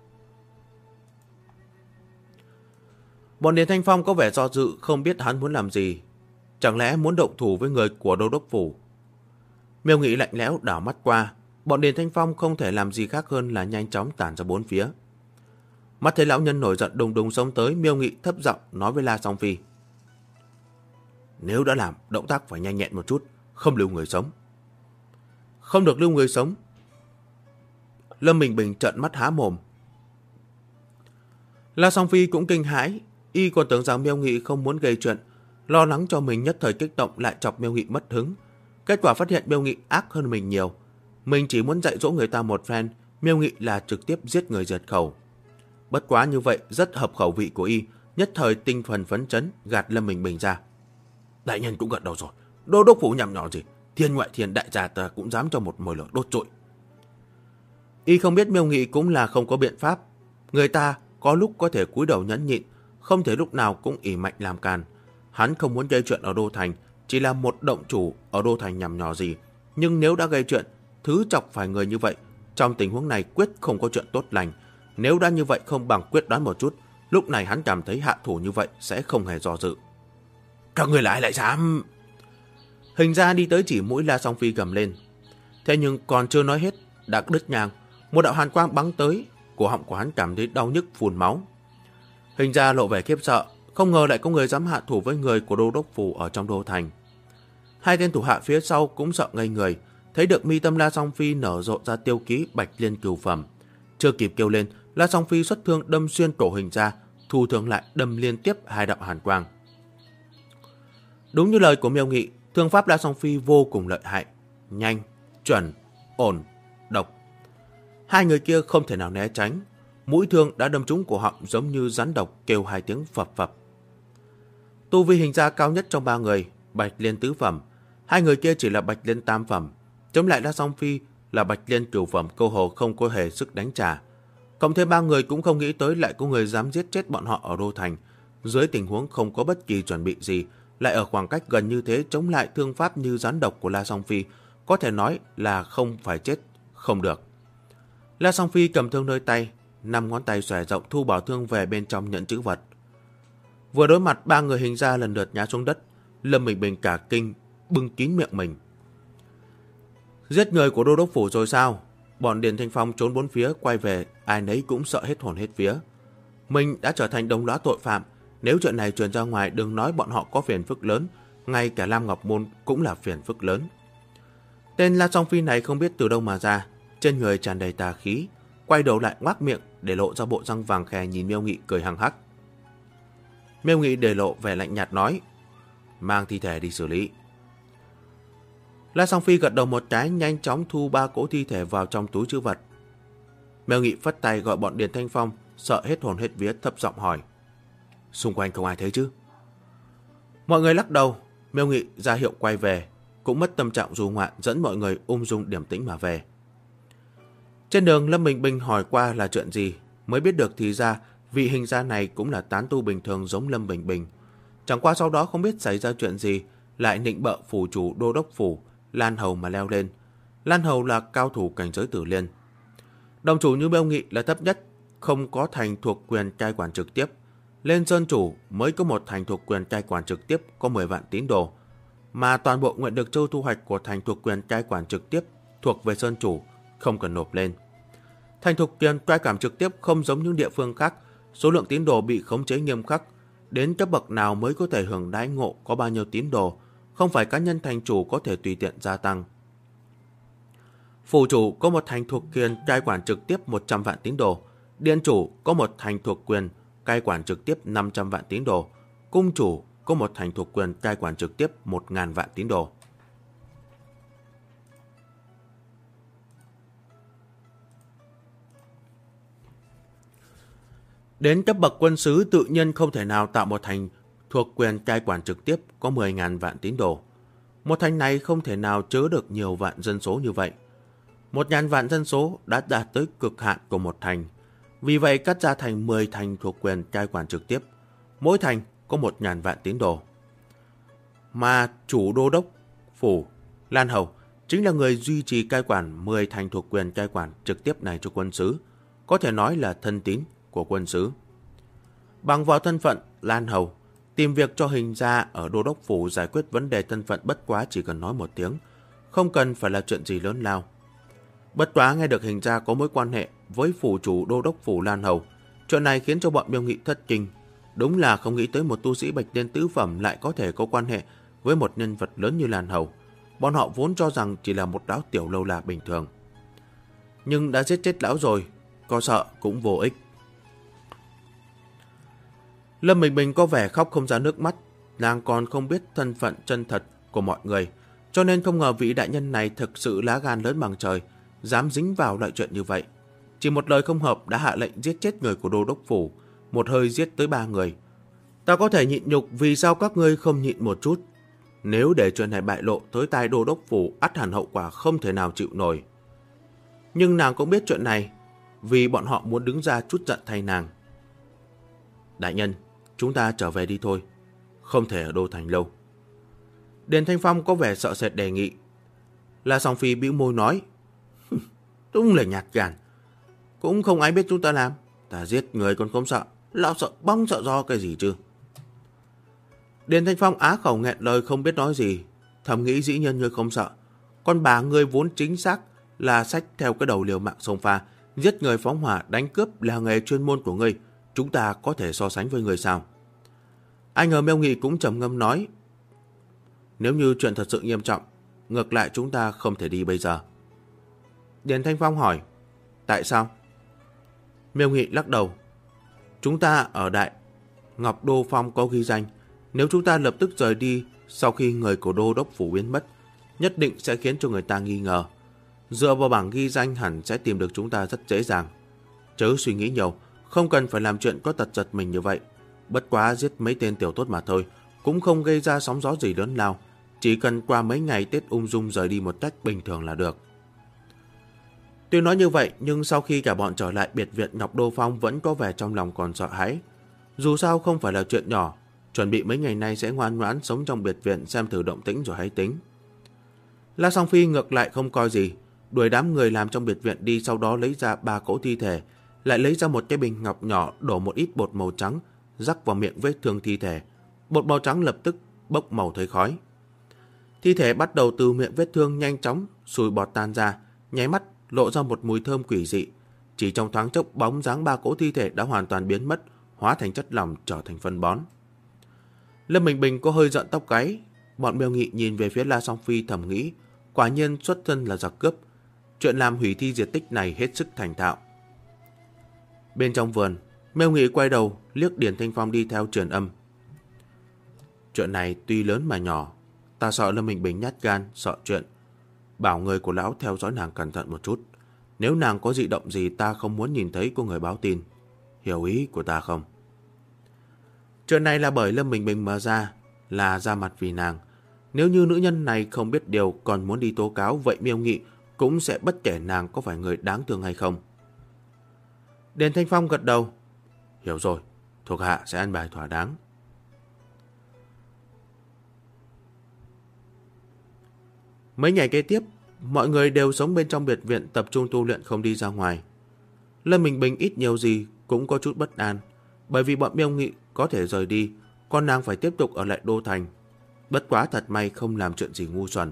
Bọn Điền Thanh Phong có vẻ do dự, không biết hắn muốn làm gì. Chẳng lẽ muốn động thủ với người của đô đốc phủ? Miêu Nghị lạnh lẽo đảo mắt qua. Bọn Điền Thanh Phong không thể làm gì khác hơn là nhanh chóng tản ra bốn phía. Mắt thấy lão nhân nổi giận đùng đùng xông tới, Miêu Nghị thấp giọng nói với La Song Phi. Nếu đã làm, động tác phải nhanh nhẹn một chút, không lưu người sống. Không được lưu người sống. Lâm Bình Bình trợn mắt há mồm. La Song Phi cũng kinh hãi, Y còn tưởng rằng Miêu Nghị không muốn gây chuyện, lo lắng cho mình nhất thời kích động lại chọc Miêu Nghị mất hứng. Kết quả phát hiện Miêu Nghị ác hơn mình nhiều. Mình chỉ muốn dạy dỗ người ta một phen, Miêu Nghị là trực tiếp giết người diệt khẩu. Bất quá như vậy rất hợp khẩu vị của Y, nhất thời tinh thần phấn chấn gạt Lâm Bình Bình ra. Đại nhân cũng gật đầu rồi, Đô đốc phủ nhằm nhỏ gì, thiên ngoại thiên đại gia ta cũng dám cho một mồi lửa đốt trụi. Y không biết Miêu Nghị cũng là không có biện pháp. Người ta có lúc có thể cúi đầu nhẫn nhịn, không thể lúc nào cũng ỷ mạnh làm càn. Hắn không muốn gây chuyện ở Đô Thành, chỉ là một động chủ ở Đô Thành nhằm nhỏ gì. Nhưng nếu đã gây chuyện, thứ chọc phải người như vậy, trong tình huống này quyết không có chuyện tốt lành. Nếu đã như vậy không bằng quyết đoán một chút, lúc này hắn cảm thấy hạ thủ như vậy sẽ không hề do dự. Các người lại dám... Hình ra đi tới chỉ mũi La Song Phi gầm lên. Thế nhưng còn chưa nói hết, đã đứt nhang, một đạo hàn quang bắn tới, cổ họng của hắn cảm thấy đau nhức phun máu. Hình ra lộ vẻ khiếp sợ, không ngờ lại có người dám hạ thủ với người của Đô đốc phủ ở trong Đô Thành. Hai tên thủ hạ phía sau cũng sợ ngây người, thấy được mi tâm La Song Phi nở rộ ra tiêu ký Bạch Liên Cửu Phẩm. Chưa kịp kêu lên, La Song Phi xuất thương đâm xuyên cổ Hình ra, thu thương lại đâm liên tiếp hai đạo hàn quang. Đúng như lời của Miêu Nghị, thương pháp La Song Phi vô cùng lợi hại, nhanh, chuẩn, ổn, độc. Hai người kia không thể nào né tránh, mũi thương đã đâm trúng cổ họng giống như rắn độc kêu hai tiếng phập phập. Tu vi Hình ra cao nhất trong ba người, Bạch Liên tứ phẩm, hai người kia chỉ là Bạch Liên tam phẩm, chống lại La Song Phi là Bạch Liên cửu phẩm, cơ hồ không có hề sức đánh trả. Cộng thêm ba người cũng không nghĩ tới lại có người dám giết chết bọn họ ở Đô Thành, dưới tình huống không có bất kỳ chuẩn bị gì, lại ở khoảng cách gần như thế chống lại thương pháp như rắn độc của La Song Phi, có thể nói là không phải chết không được. La Song Phi cầm thương nơi tay, 5 ngón tay xòe rộng thu bảo thương về bên trong nhận chữ vật. Vừa đối mặt ba người Hình ra lần lượt ngã xuống đất, Lâm Bình Bình cả kinh bưng kín miệng mình. Giết người của Đô đốc phủ rồi sao? Bọn Điền Thanh Phong trốn bốn phía quay về, ai nấy cũng sợ hết hồn hết vía. Mình đã trở thành đồng lõa tội phạm, nếu chuyện này truyền ra ngoài đừng nói bọn họ có phiền phức lớn, ngay cả Lam Ngọc Môn cũng là phiền phức lớn. Tên La Song Phi này không biết từ đâu mà ra, trên người tràn đầy tà khí, quay đầu lại ngoác miệng để lộ ra bộ răng vàng khè nhìn Miêu Nghị cười hăng hắc. Miêu Nghị để lộ vẻ lạnh nhạt nói, mang thi thể đi xử lý. La Song Phi gật đầu một cái, nhanh chóng thu 3 cỗ thi thể vào trong túi trữ vật. Miêu Nghị phất tay gọi bọn Điền Thanh Phong, sợ hết hồn hết vía thấp giọng hỏi, xung quanh không ai thấy chứ? Mọi người lắc đầu. Miêu Nghị ra hiệu quay về, cũng mất tâm trạng du ngoạn, dẫn mọi người ung dung điềm tĩnh mà về. Trên đường Lâm Bình Bình hỏi qua là chuyện gì, mới biết được thì ra vị Hình gia này cũng là tán tu bình thường giống Lâm Bình Bình. Chẳng qua sau đó không biết xảy ra chuyện gì, lại nịnh bợ phủ chủ Đô đốc phủ Lan Hầu mà leo lên. Lan Hầu là cao thủ cảnh giới tử liên. Đồng chủ như Miêu Nghị là thấp nhất, không có thành thuộc quyền cai quản trực tiếp. Lên sơn chủ mới có một thành thuộc quyền cai quản trực tiếp có 10 vạn tín đồ, mà toàn bộ Nguyện Được Châu thu hoạch của thành thuộc quyền cai quản trực tiếp thuộc về sơn chủ, không cần nộp lên. Thành thuộc quyền cai quản trực tiếp không giống những địa phương khác, số lượng tín đồ bị khống chế nghiêm khắc, đến cấp bậc nào mới có thể hưởng đãi ngộ có bao nhiêu tín đồ, không phải cá nhân thành chủ có thể tùy tiện gia tăng. Phủ chủ có một thành thuộc quyền cai quản trực tiếp 100 vạn tín đồ, điện chủ có một thành thuộc quyền cai quản trực tiếp 500 vạn tín đồ, cung chủ có một thành thuộc quyền cai quản trực tiếp 1.000 vạn tín đồ. Đến cấp bậc quân sứ tự nhiên không thể nào tạo một thành thuộc quyền cai quản trực tiếp có 10.000 vạn tín đồ. Một thành này không thể nào chứa được nhiều vạn dân số như vậy. 1.000 vạn dân số đã đạt tới cực hạn của một thành. Vì vậy cắt ra thành 10 thành thuộc quyền cai quản trực tiếp. Mỗi thành có 1.000 vạn tín đồ. Mà chủ Đô đốc phủ Lan Hầu chính là người duy trì cai quản 10 thành thuộc quyền cai quản trực tiếp này cho quân sứ, có thể nói là thân tín của quân sứ. Bằng vào thân phận Lan Hầu, tìm việc cho Hình gia ở Đô đốc phủ giải quyết vấn đề thân phận bất quá chỉ cần nói một tiếng, không cần phải là chuyện gì lớn lao. Bất quá nghe được Hình gia có mối quan hệ với phủ chủ Đô đốc phủ Lan Hầu, chuyện này khiến cho bọn Miêu Nghị thất kinh. Đúng là không nghĩ tới một tu sĩ Bạch Liên tứ phẩm lại có thể có quan hệ với một nhân vật lớn như Lan Hầu. Bọn họ vốn cho rằng chỉ là một lão tiểu lâu la bình thường. Nhưng đã giết chết lão rồi, có sợ cũng vô ích. Lâm Bình Bình có vẻ khóc không ra nước mắt. Nàng còn không biết thân phận chân thật của mọi người, cho nên không ngờ vị đại nhân này thực sự lá gan lớn bằng trời, dám dính vào loại chuyện như vậy. Chỉ một lời không hợp đã hạ lệnh giết chết người của đô đốc phủ, một hơi giết tới 3 người. Ta có thể nhịn nhục, vì sao các ngươi không nhịn một chút? Nếu để chuyện này bại lộ tới tai đô đốc phủ, ắt hẳn hậu quả không thể nào chịu nổi. Nhưng nàng cũng biết chuyện này, vì bọn họ muốn đứng ra trút giận thay nàng. Đại nhân, chúng ta trở về đi thôi, không thể ở đô thành lâu. Điền Thanh Phong có vẻ sợ sệt đề nghị. La Song Phi bĩu môi nói, đúng là nhát gan, cũng không ai biết chúng ta làm. Ta giết người còn không sợ, lão sợ bóng sợ do cái gì chứ? Điền Thanh Phong á khẩu nghẹn lời không biết nói gì, thầm nghĩ dĩ nhiên ngươi không sợ. Con bà ngươi vốn chính xác là xách theo cái đầu liều mạng xông pha, giết người phóng hỏa đánh cướp là nghề chuyên môn của ngươi, chúng ta có thể so sánh với ngươi sao? Anh ở Miêu Nghị cũng trầm ngâm nói, nếu như chuyện thật sự nghiêm trọng, ngược lại chúng ta không thể đi bây giờ. Điền Thanh Phong hỏi, tại sao? Miêu Nghị lắc đầu, chúng ta ở Đại Ngọc Đô Phong có ghi danh, nếu chúng ta lập tức rời đi sau khi người của đô đốc phủ biến mất, nhất định sẽ khiến cho người ta nghi ngờ. Dựa vào bảng ghi danh hẳn sẽ tìm được chúng ta rất dễ dàng. Chớ suy nghĩ nhiều, không cần phải làm chuyện có tật giật mình như vậy. Bất quá giết mấy tên tiểu tốt mà thôi, cũng không gây ra sóng gió gì lớn lao. Chỉ cần qua mấy ngày Tết ung dung rời đi một cách bình thường là được. Tuy nói như vậy, nhưng sau khi cả bọn trở lại biệt viện Ngọc Đô Phong vẫn có vẻ trong lòng còn sợ hãi. Dù sao không phải là chuyện nhỏ, chuẩn bị mấy ngày nay sẽ ngoan ngoãn sống trong biệt viện xem thử động tĩnh rồi hãy tính. La Song Phi ngược lại không coi gì, đuổi đám người làm trong biệt viện đi, sau đó lấy ra 3 cỗ thi thể, lại lấy ra một cái bình ngọc nhỏ, đổ một ít bột màu trắng, rắc vào miệng vết thương thi thể. Bột màu trắng lập tức bốc màu thấy khói. Thi thể bắt đầu từ miệng vết thương nhanh chóng sùi bọt tan ra, nháy mắt lộ ra một mùi thơm quỷ dị. Chỉ trong thoáng chốc, bóng dáng 3 cỗ thi thể đã hoàn toàn biến mất, hóa thành chất lỏng trở thành phân bón. Lâm Bình Bình có hơi giận tóc gáy. Bọn Miêu Nghị nhìn về phía La Song Phi thầm nghĩ, quả nhiên xuất thân là giặc cướp, chuyện làm hủy thi diệt tích này hết sức thành thạo. Bên trong vườn, Miêu Nghị quay đầu liếc Điền Thanh Phong đi theo truyền âm. Chuyện này tuy lớn mà nhỏ, ta sợ Lâm Bình Bình nhát gan, sợ chuyện. Bảo người của lão theo dõi nàng cẩn thận một chút. Nếu nàng có dị động gì ta không muốn nhìn thấy của người báo tin. Hiểu ý của ta không? Chuyện này là bởi Lâm Bình Bình mà ra, là ra mặt vì nàng. Nếu như nữ nhân này không biết điều còn muốn đi tố cáo, vậy Miêu Nghị cũng sẽ bất kể nàng có phải người đáng thương hay không. Điền Thanh Phong gật đầu. Hiểu rồi, thuộc hạ sẽ ăn bài thỏa đáng. Mấy ngày kế tiếp, mọi người đều sống bên trong biệt viện tập trung tu luyện không đi ra ngoài. Lâm Bình Bình ít nhiều gì cũng có chút bất an, bởi vì bọn Miêu Nghị có thể rời đi, con nàng phải tiếp tục ở lại đô thành. Bất quá thật may không làm chuyện gì ngu xuẩn.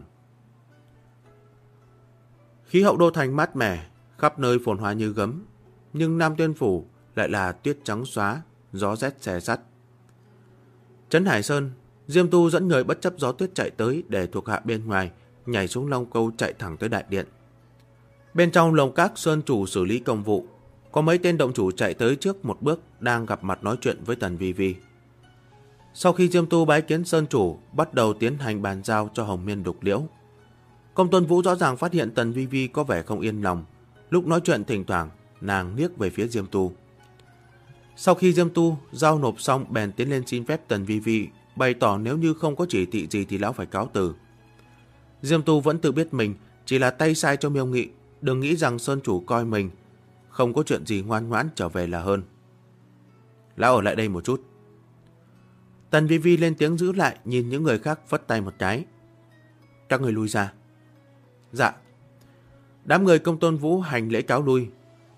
Khí hậu đô thành mát mẻ, khắp nơi phồn hoa như gấm, nhưng Nam Tuyên Phủ lại là tuyết trắng xóa, gió rét xé sắt. Trấn Hải Sơn, Diêm Tu dẫn người bất chấp gió tuyết chạy tới để thuộc hạ bên ngoài nhảy xuống Long Câu chạy thẳng tới đại điện. Bên trong lồng các sơn chủ xử lý công vụ, có mấy tên động chủ chạy tới trước một bước đang gặp mặt nói chuyện với Tần Vi Vi. Sau khi Diêm Tu bái kiến sơn chủ, bắt đầu tiến hành bàn giao cho Hồng Miên Đục Liễu. Công Tôn Vũ rõ ràng phát hiện Tần Vi Vi có vẻ không yên lòng, lúc nói chuyện thỉnh thoảng nàng liếc về phía Diêm Tu. Sau khi Diêm Tu giao nộp xong, bèn tiến lên xin phép Tần Vi Vi, bày tỏ nếu như không có chỉ thị gì thì lão phải cáo từ. Diêm Tu vẫn tự biết mình chỉ là tay sai cho Miêu Nghị, đừng nghĩ rằng sơn chủ coi mình không có chuyện gì, ngoan ngoãn trở về là hơn. Lão ở lại đây một chút. Tần Vi Vi lên tiếng giữ lại, nhìn những người khác phất tay một cái. Các người lui ra. Dạ. Đám người Công Tôn Vũ hành lễ cáo lui.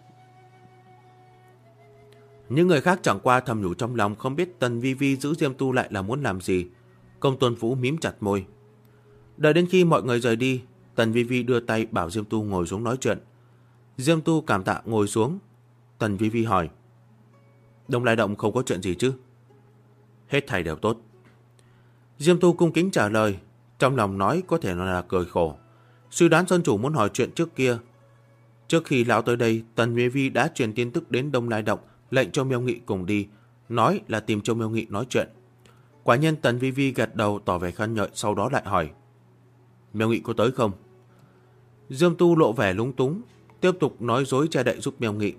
Những người khác chẳng qua thầm nhủ trong lòng, không biết Tần Vi Vi giữ Diêm Tu lại là muốn làm gì. Công Tôn Vũ mím chặt môi. Đợi đến khi mọi người rời đi, Tần Vi Vi đưa tay bảo Diêm Tu ngồi xuống nói chuyện. Diêm Tu cảm tạ ngồi xuống. Tần Vi Vi hỏi, Đông Lai Động không có chuyện gì chứ? Hết thảy đều tốt. Diêm Tu cung kính trả lời, trong lòng nói có thể là cười khổ. Suy đoán sơn chủ muốn hỏi chuyện trước kia. Trước khi lão tới đây, Tần Vi Vi đã truyền tin tức đến Đông Lai Động, lệnh cho Miêu Nghị cùng đi. nói là tìm Châu Miêu Nghị nói chuyện. Quả nhiên Tần Vi Vi gật đầu tỏ vẻ khen ngợi, sau đó lại hỏi: Miêu Nghị có tới không? Diêm Tu lộ vẻ lúng túng, tiếp tục nói dối che đậy giúp Miêu Nghị.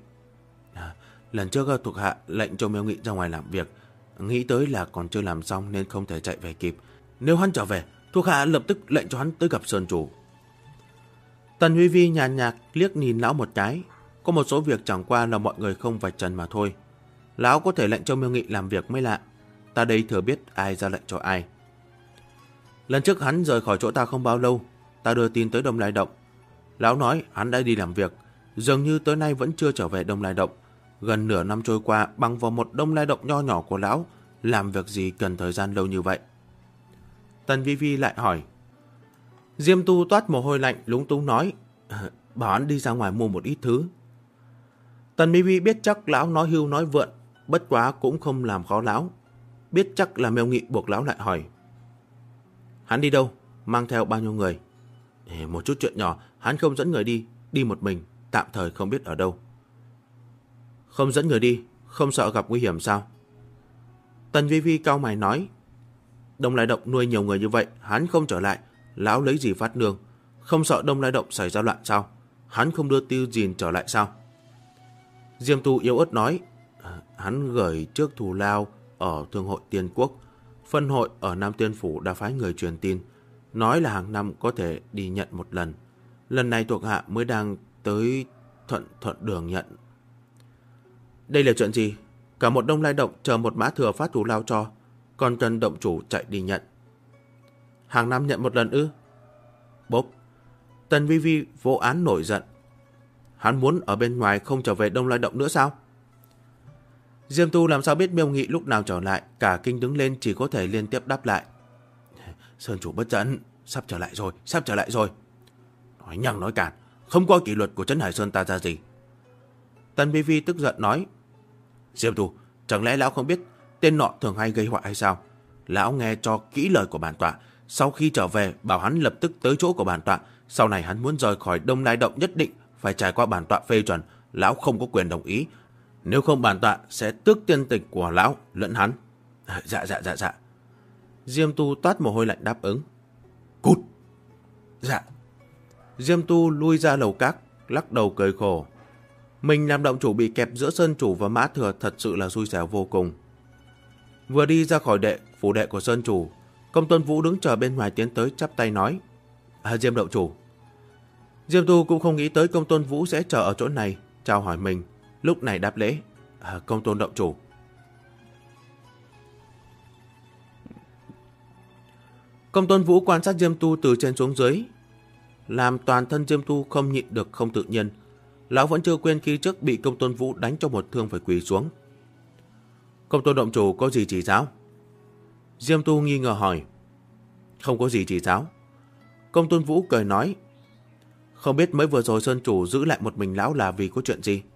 Lần trước thuộc hạ lệnh cho Miêu Nghị ra ngoài làm việc, nghĩ tới là còn chưa làm xong nên không thể chạy về kịp. Nếu hắn trở về, thuộc hạ lập tức lệnh cho hắn tới gặp Sơn chủ. Tần Vi Vi nhàn nhạt liếc nhìn lão một cái. Có một số việc chẳng qua là mọi người không vạch trần mà thôi. Lão có thể lệnh cho Miêu Nghị làm việc mới lạ. Ta đây thừa biết ai ra lệnh cho ai. Lần trước hắn rời khỏi chỗ ta không bao lâu, ta đưa tin tới Đông Lai Động. Lão nói hắn đã đi làm việc, dường như tới nay vẫn chưa trở về Đông Lai Động. Gần nửa năm trôi qua, bằng vào một Đông Lai Động nho nhỏ của lão, làm việc gì cần thời gian lâu như vậy? Tần Vi Vi lại hỏi. Diêm Tu toát mồ hôi lạnh, lúng túng nói: Bảo hắn đi ra ngoài mua một ít thứ. Tần Vi Vi biết chắc lão nói hưu nói vượn, bất quá cũng không làm khó lão. Biết chắc là Miêu Nghị buộc lão lại hỏi: Hắn đi đâu? Mang theo bao nhiêu người? Một chút chuyện nhỏ, hắn không dẫn người đi, đi một mình, tạm thời không biết ở đâu. Không dẫn người đi, không sợ gặp nguy hiểm sao? Tần Vi Vi cau mày nói: Đông Lai Động nuôi nhiều người như vậy, hắn không trở lại, lão lấy gì phát nương? Không sợ Đông Lai Động xảy ra loạn sao? Hắn không đưa Tiêu Dìn trở lại sao? Diêm Tu yếu ớt nói: Hắn gửi trước thù lao ở Thương hội Tiên Quốc, phân hội ở Nam Tiên Phủ đã phái người truyền tin, nói là hàng năm có thể đi nhận một lần. Lần này thuộc hạ mới đang tới thuận đường nhận. Đây là chuyện gì? Cả một Đông Lai Động chờ một mã thừa phát thù lao cho, còn cần động chủ chạy đi nhận. Hàng năm nhận một lần ư? Bốp! Tần Vi Vi vô án nổi giận. Hắn muốn ở bên ngoài không trở về Đông Lai Động nữa sao? Diêm Tu làm sao biết Miêu Nghị lúc nào trở lại, cả kinh đứng lên chỉ có thể liên tiếp đáp lại: Sơn chủ bất giận, sắp trở lại rồi, sắp trở lại rồi. Nói nhăng nói cản, không có kỷ luật của Trấn Hải Sơn ta ra gì. Tần Vi Vi tức giận nói: Diêm Tu, chẳng lẽ lão không biết tên nọ thường hay gây họa hay sao? Lão nghe cho kỹ lời của bản tọa, sau khi trở về bảo hắn lập tức tới chỗ của bản tọa. Sau này hắn muốn rời khỏi Đông Lai Động nhất định phải trải qua bản tọa phê chuẩn, lão không có quyền đồng ý. Nếu không bản tọa sẽ tước tiên tịch của lão lẫn hắn. Dạ. Diêm Tu toát mồ hôi lạnh đáp ứng. Cút! Dạ. Diêm Tu lui ra lầu các, lắc đầu cười khổ. Mình làm động chủ bị kẹp giữa Sơn chủ và Mã Thừa thật sự là xui xẻo vô cùng. Vừa đi ra khỏi phủ đệ của Sơn chủ, Công Tôn Vũ đứng chờ bên ngoài tiến tới chắp tay nói: Diêm động chủ. Diêm Tu cũng không nghĩ tới Công Tôn Vũ sẽ chờ ở chỗ này, chào hỏi mình, lúc này đáp lễ: Công Tôn động chủ. Công Tôn Vũ quan sát Diêm Tu từ trên xuống dưới, làm toàn thân Diêm Tu không nhịn được không tự nhiên. Lão vẫn chưa quên khi trước bị Công Tôn Vũ đánh cho một thương phải quỳ xuống. Công Tôn động chủ có gì chỉ giáo? Diêm Tu nghi ngờ hỏi. Không có gì chỉ giáo. Công Tôn Vũ cười nói: Không biết mới vừa rồi Sơn chủ giữ lại một mình lão là vì có chuyện gì?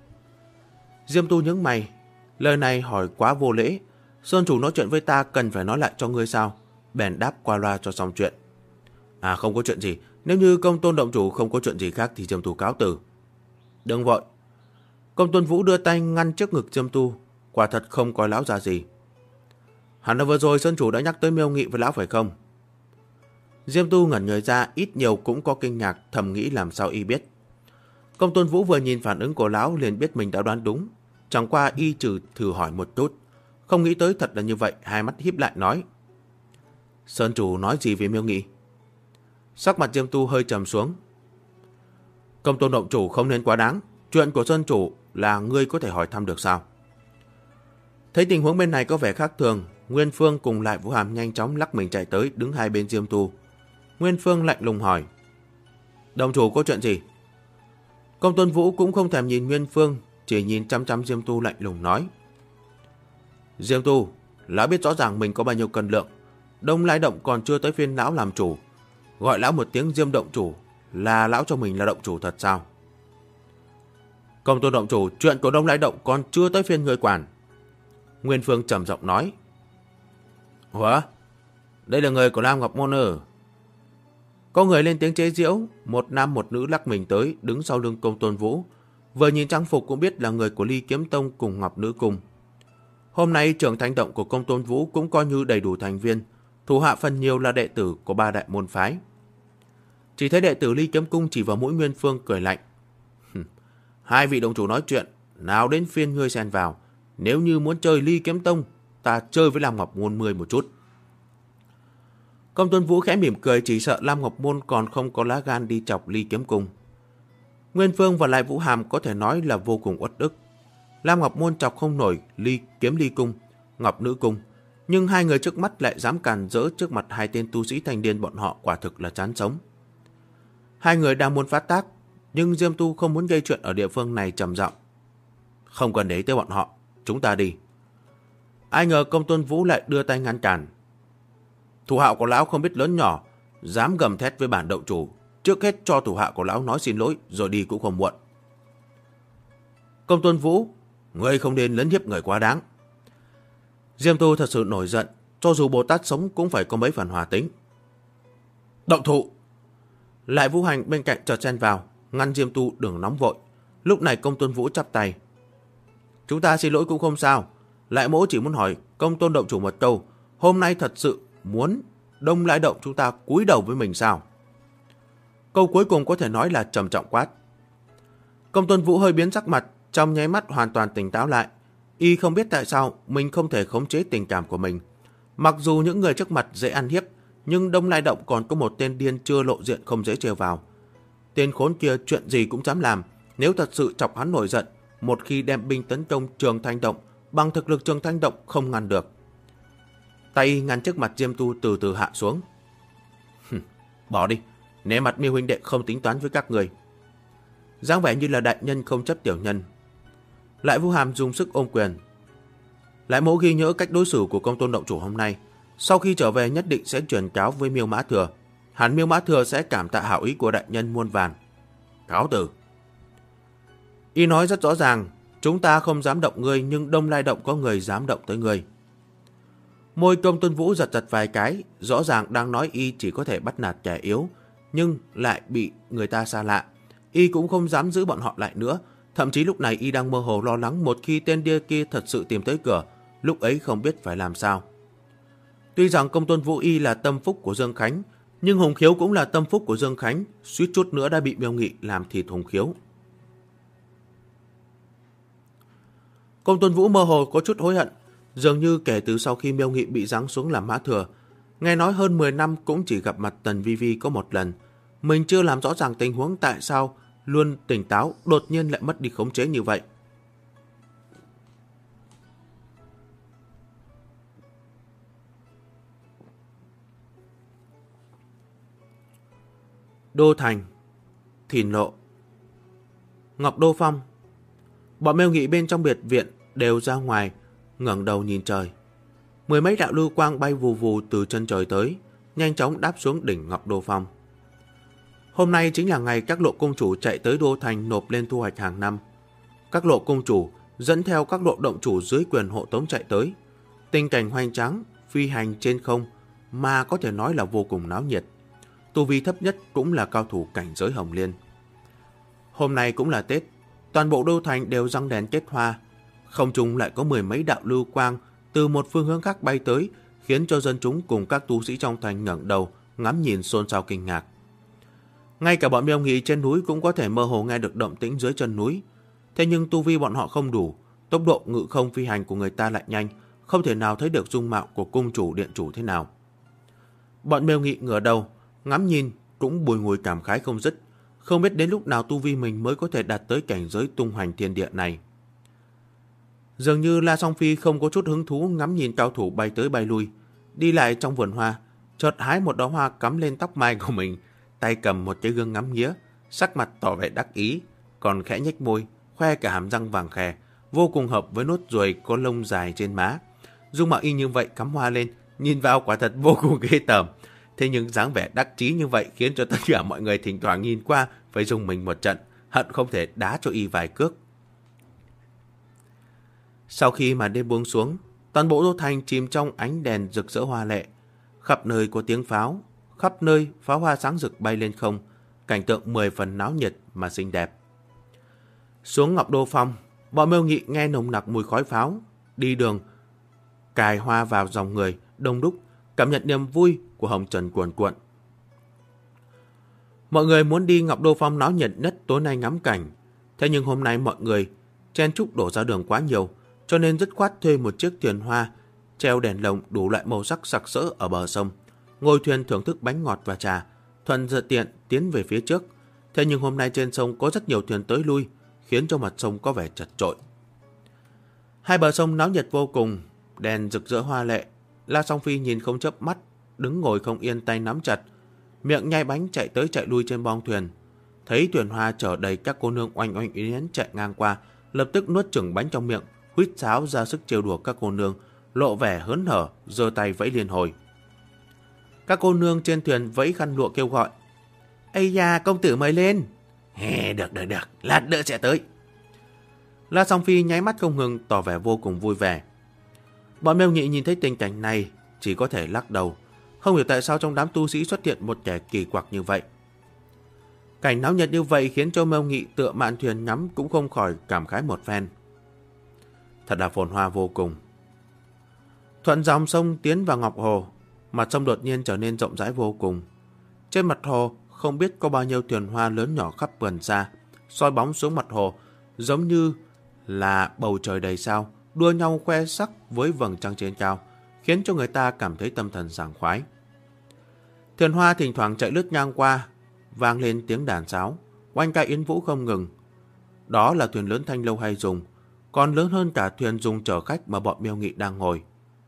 Diêm Tu nhướng mày, lời này hỏi quá vô lễ. Sơn chủ nói chuyện với ta cần phải nói lại cho ngươi sao? Bèn đáp qua loa cho xong chuyện. Không có chuyện gì. Nếu như Công Tôn động chủ không có chuyện gì khác thì Diêm Tu cáo từ. Đừng vội. Công Tôn Vũ đưa tay ngăn trước ngực Diêm Tu, quả thật không coi lão ra gì. Hẳn là vừa rồi Sơn chủ đã nhắc tới Miêu Nghị với lão phải không? Diêm Tu ngẩn người ra, ít nhiều cũng có kinh ngạc, thầm nghĩ làm sao y biết. Công Tôn Vũ vừa nhìn phản ứng của lão liền biết mình đã đoán đúng, chẳng qua y thử hỏi một chút, không nghĩ tới thật là như vậy, hai mắt híp lại nói: Sơn chủ nói gì về Miêu Nghị? Sắc mặt Diêm Tu hơi trầm xuống. Công Tôn động chủ không nên quá đáng, chuyện của Sơn chủ là ngươi có thể hỏi thăm được sao? Thấy tình huống bên này có vẻ khác thường, Nguyên Phương cùng lại Vũ Hàm nhanh chóng lắc mình chạy tới, đứng hai bên Diêm Tu. Nguyên Phương lạnh lùng hỏi: Động chủ có chuyện gì? Công Tôn Vũ cũng không thèm nhìn Nguyên Phương, chỉ nhìn chăm chăm Diêm Tu lạnh lùng nói: Diêm Tu, lão biết rõ ràng mình có bao nhiêu cân lượng. Đông Lai Động còn chưa tới phiên lão làm chủ, gọi lão một tiếng Diêm động chủ là lão cho mình là động chủ thật sao? Công Tôn động chủ, chuyện của Đông Lai Động còn chưa tới phiên người quản. Nguyên Phương trầm giọng nói. Ủa? Đây là người của Lam Ngọc Môn ư? Có người lên tiếng chế giễu, một nam một nữ lắc mình tới, đứng sau lưng Công Tôn Vũ. Vừa nhìn trang phục cũng biết là người của Ly Kiếm Tông cùng Ngọc Nữ Cung. Hôm nay trưởng thanh động của Công Tôn Vũ cũng coi như đầy đủ thành viên, thủ hạ phần nhiều là đệ tử của 3 đại môn phái. Chỉ thấy đệ tử Ly Kiếm Cung chỉ vào mũi Nguyên Phương cười lạnh. Hai vị động chủ nói chuyện, nào đến phiên ngươi xen vào. Nếu như muốn chơi Ly Kiếm Tông, ta chơi với Lam Ngọc Môn ngươi một chút. Công Tôn Vũ khẽ mỉm cười, chỉ sợ Lam Ngọc Môn còn không có lá gan đi chọc Ly Kiếm Cung. Nguyên Phương và Lại Vũ Hàm có thể nói là vô cùng uất ức. Lam Ngọc Môn chọc không nổi Kiếm Ly Cung, Ngọc Nữ Cung, nhưng hai người trước mắt lại dám càn rỡ trước mặt hai tên tu sĩ thanh niên bọn họ, quả thực là chán sống. Hai người đang muốn phát tác, nhưng Diêm Tu không muốn gây chuyện ở địa phương này trầm giọng. Không cần để ý tới bọn họ, chúng ta đi. Ai ngờ Công Tôn Vũ lại đưa tay ngăn cản. Thủ hạ của lão không biết lớn nhỏ, dám gầm thét với bản động chủ, trước hết cho thủ hạ của lão nói xin lỗi rồi đi cũng không muộn. Công Tôn Vũ, ngươi không nên lấn hiếp người quá đáng. Diêm Tu thật sự nổi giận, cho dù Bồ Tát sống cũng phải có mấy phần hòa tính. Động thủ! Lại Vũ Hành bên cạnh chợt chen vào, ngăn Diêm Tu đừng nóng vội. Lúc này Công Tôn Vũ chắp tay. Chúng ta xin lỗi cũng không sao. Lại Mỗ chỉ muốn hỏi Công Tôn động chủ một câu, hôm nay thật sự muốn Đông Lai Động chúng ta cúi đầu với mình sao? Câu cuối cùng có thể nói là trầm trọng quát. Công Tôn Vũ hơi biến sắc mặt, trong nháy mắt hoàn toàn tỉnh táo lại. Y không biết tại sao mình không thể khống chế tình cảm của mình. Mặc dù những người trước mặt dễ ăn hiếp, nhưng Đông Lai Động còn có một tên điên chưa lộ diện không dễ trêu vào. Tên khốn kia chuyện gì cũng dám làm, nếu thật sự chọc hắn nổi giận, một khi đem binh tấn công Trường Thanh Động, bằng thực lực Trường Thanh Động không ngăn được. Tay ngăn trước mặt Diêm Tu từ từ hạ xuống. Bỏ đi, nể mặt Miêu huynh đệ không tính toán với các người. Dáng vẻ như là đại nhân không chấp tiểu nhân. Lại Vũ Hàm dùng sức ôm quyền. Lại Mỗ ghi nhớ cách đối xử của Công Tôn động chủ hôm nay, sau khi trở về nhất định sẽ truyền cáo với Miêu Mã Thừa. Hẳn Miêu Mã Thừa sẽ cảm tạ hảo ý của đại nhân muôn vàn. Cáo từ. Y nói rất rõ ràng, chúng ta không dám động ngươi, nhưng Đông Lai Động có người dám động tới ngươi. Môi Công Tôn Vũ giật giật vài cái, rõ ràng đang nói y chỉ có thể bắt nạt kẻ yếu, nhưng lại bị người ta xa lạ. Y cũng không dám giữ bọn họ lại nữa, thậm chí lúc này y đang mơ hồ lo lắng một khi tên điên kia thật sự tìm tới cửa, lúc ấy không biết phải làm sao. Tuy rằng Công Tôn Vũ y là tâm phúc của Dương Khánh, nhưng Hùng Khiếu cũng là tâm phúc của Dương Khánh, suýt chút nữa đã bị Miêu Nghị làm thịt Hùng Khiếu. Công Tôn Vũ mơ hồ có chút hối hận, dường như kể từ sau khi Miêu Nghị bị giáng xuống làm Mã Thừa, nghe nói hơn 10 năm cũng chỉ gặp mặt Tần Vi Vi có một lần. Mình chưa làm rõ ràng tình huống tại sao luôn tỉnh táo đột nhiên lại mất đi khống chế như vậy. Đô Thành, Thìn Lộ, Ngọc Đô Phong. Bọn Miêu Nghị bên trong biệt viện đều ra ngoài, ngẩng đầu nhìn trời. Mười mấy đạo lưu quang bay vù vù từ chân trời tới, nhanh chóng đáp xuống đỉnh Ngọc Đô Phong. Hôm nay chính là ngày các lộ cung chủ chạy tới Đô Thành nộp lên thu hoạch hàng năm. Các lộ cung chủ dẫn theo các lộ động chủ dưới quyền hộ tống chạy tới. Tình cảnh hoành tráng, phi hành trên không, mà có thể nói là vô cùng náo nhiệt. Tu vi thấp nhất cũng là cao thủ cảnh giới Hồng Liên. Hôm nay cũng là Tết, toàn bộ Đô Thành đều răng đèn kết hoa. Không trung lại có mười mấy đạo lưu quang từ một phương hướng khác bay tới, khiến cho dân chúng cùng các tu sĩ trong thành ngẩng đầu ngắm nhìn xôn xao kinh ngạc. Ngay cả bọn Miêu Nghị trên núi cũng có thể mơ hồ nghe được động tĩnh dưới chân núi. Thế nhưng tu vi bọn họ không đủ, tốc độ ngự không phi hành của người ta lại nhanh, không thể nào thấy được dung mạo của cung chủ điện chủ thế nào. Bọn Miêu Nghị ngửa đầu ngắm nhìn cũng bùi ngùi cảm khái không dứt, không biết đến lúc nào tu vi mình mới có thể đạt tới cảnh giới tung hoành thiên địa này. Dường như La Song Phi không có chút hứng thú ngắm nhìn cao thủ bay tới bay lui, đi lại trong vườn hoa, chợt hái một đóa hoa cắm lên tóc mai của mình, tay cầm một cái gương ngắm nghía, sắc mặt tỏ vẻ đắc ý, còn khẽ nhếch môi, khoe cả hàm răng vàng khè, vô cùng hợp với nốt ruồi có lông dài trên má. Dung mạo y như vậy cắm hoa lên, nhìn vào quả thật vô cùng ghê tởm. Thế nhưng dáng vẻ đắc chí như vậy khiến cho tất cả mọi người thỉnh thoảng nhìn qua phải dùng mình một trận, hận không thể đá cho y vài cước. Sau khi mà đêm buông xuống, toàn bộ Đô Thành chìm trong ánh đèn rực rỡ hoa lệ. Khắp nơi có tiếng pháo, khắp nơi pháo hoa sáng rực bay lên không, cảnh tượng 10 phần náo nhiệt mà xinh đẹp. Xuống Ngọc Đô Phong, bọn Miêu Nghị nghe nồng nặc mùi khói pháo, đi đường cài hoa vào dòng người đông đúc, cảm nhận niềm vui của hồng trần cuồn cuộn. Mọi người muốn đi Ngọc Đô Phong náo nhiệt nhất tối nay ngắm cảnh. Thế nhưng hôm nay mọi người chen chúc đổ ra đường quá nhiều, cho nên dứt khoát thuê một chiếc thuyền hoa treo đèn lồng đủ loại màu sắc sặc sỡ ở bờ sông, ngồi thuyền thưởng thức bánh ngọt và trà, thuận tiện tiến về phía trước. Thế nhưng hôm nay trên sông có rất nhiều thuyền tới lui, khiến cho mặt sông có vẻ chật chội. Hai bờ sông náo nhiệt vô cùng, đèn rực rỡ hoa lệ. La Song Phi nhìn không chớp mắt, đứng ngồi không yên, tay nắm chặt, miệng nhai bánh chạy tới chạy lui trên bong thuyền. Thấy thuyền hoa chở đầy các cô nương oanh oanh yến chạy ngang qua, lập tức nuốt chửng bánh trong miệng, huýt sáo ra sức trêu đùa các cô nương, lộ vẻ hớn hở, giơ tay vẫy liên hồi. Các cô nương trên thuyền vẫy khăn lụa kêu gọi: "Ây da, công tử mời lên!" Được, lát nữa sẽ tới." La Song Phi nháy mắt không ngừng, tỏ vẻ vô cùng vui vẻ. Bọn Mêu Nhị nhìn thấy tình cảnh này, chỉ có thể lắc đầu, không hiểu tại sao trong đám tu sĩ xuất hiện một kẻ kỳ quặc như vậy. Cảnh náo nhiệt như vậy khiến cho Mêu Nhị tựa mạn thuyền ngắm cũng không khỏi cảm khái một phen. Thật là phồn hoa vô cùng. Thuận dòng sông tiến vào Ngọc Hồ, mặt sông đột nhiên trở nên rộng rãi vô cùng. Trên mặt hồ không biết có bao nhiêu thuyền hoa lớn nhỏ khắp vườn xa, soi bóng xuống mặt hồ, giống như là bầu trời đầy sao, đua nhau khoe sắc với vầng trăng trên cao, khiến cho người ta cảm thấy tâm thần sảng khoái. Thuyền hoa thỉnh thoảng chạy lướt ngang qua, vang lên tiếng đàn sáo, oanh ca yến vũ không ngừng. Đó là thuyền lớn Thanh Lâu hay dùng, còn lớn hơn cả thuyền dùng chở khách mà bọn Miêu Nghị đang ngồi.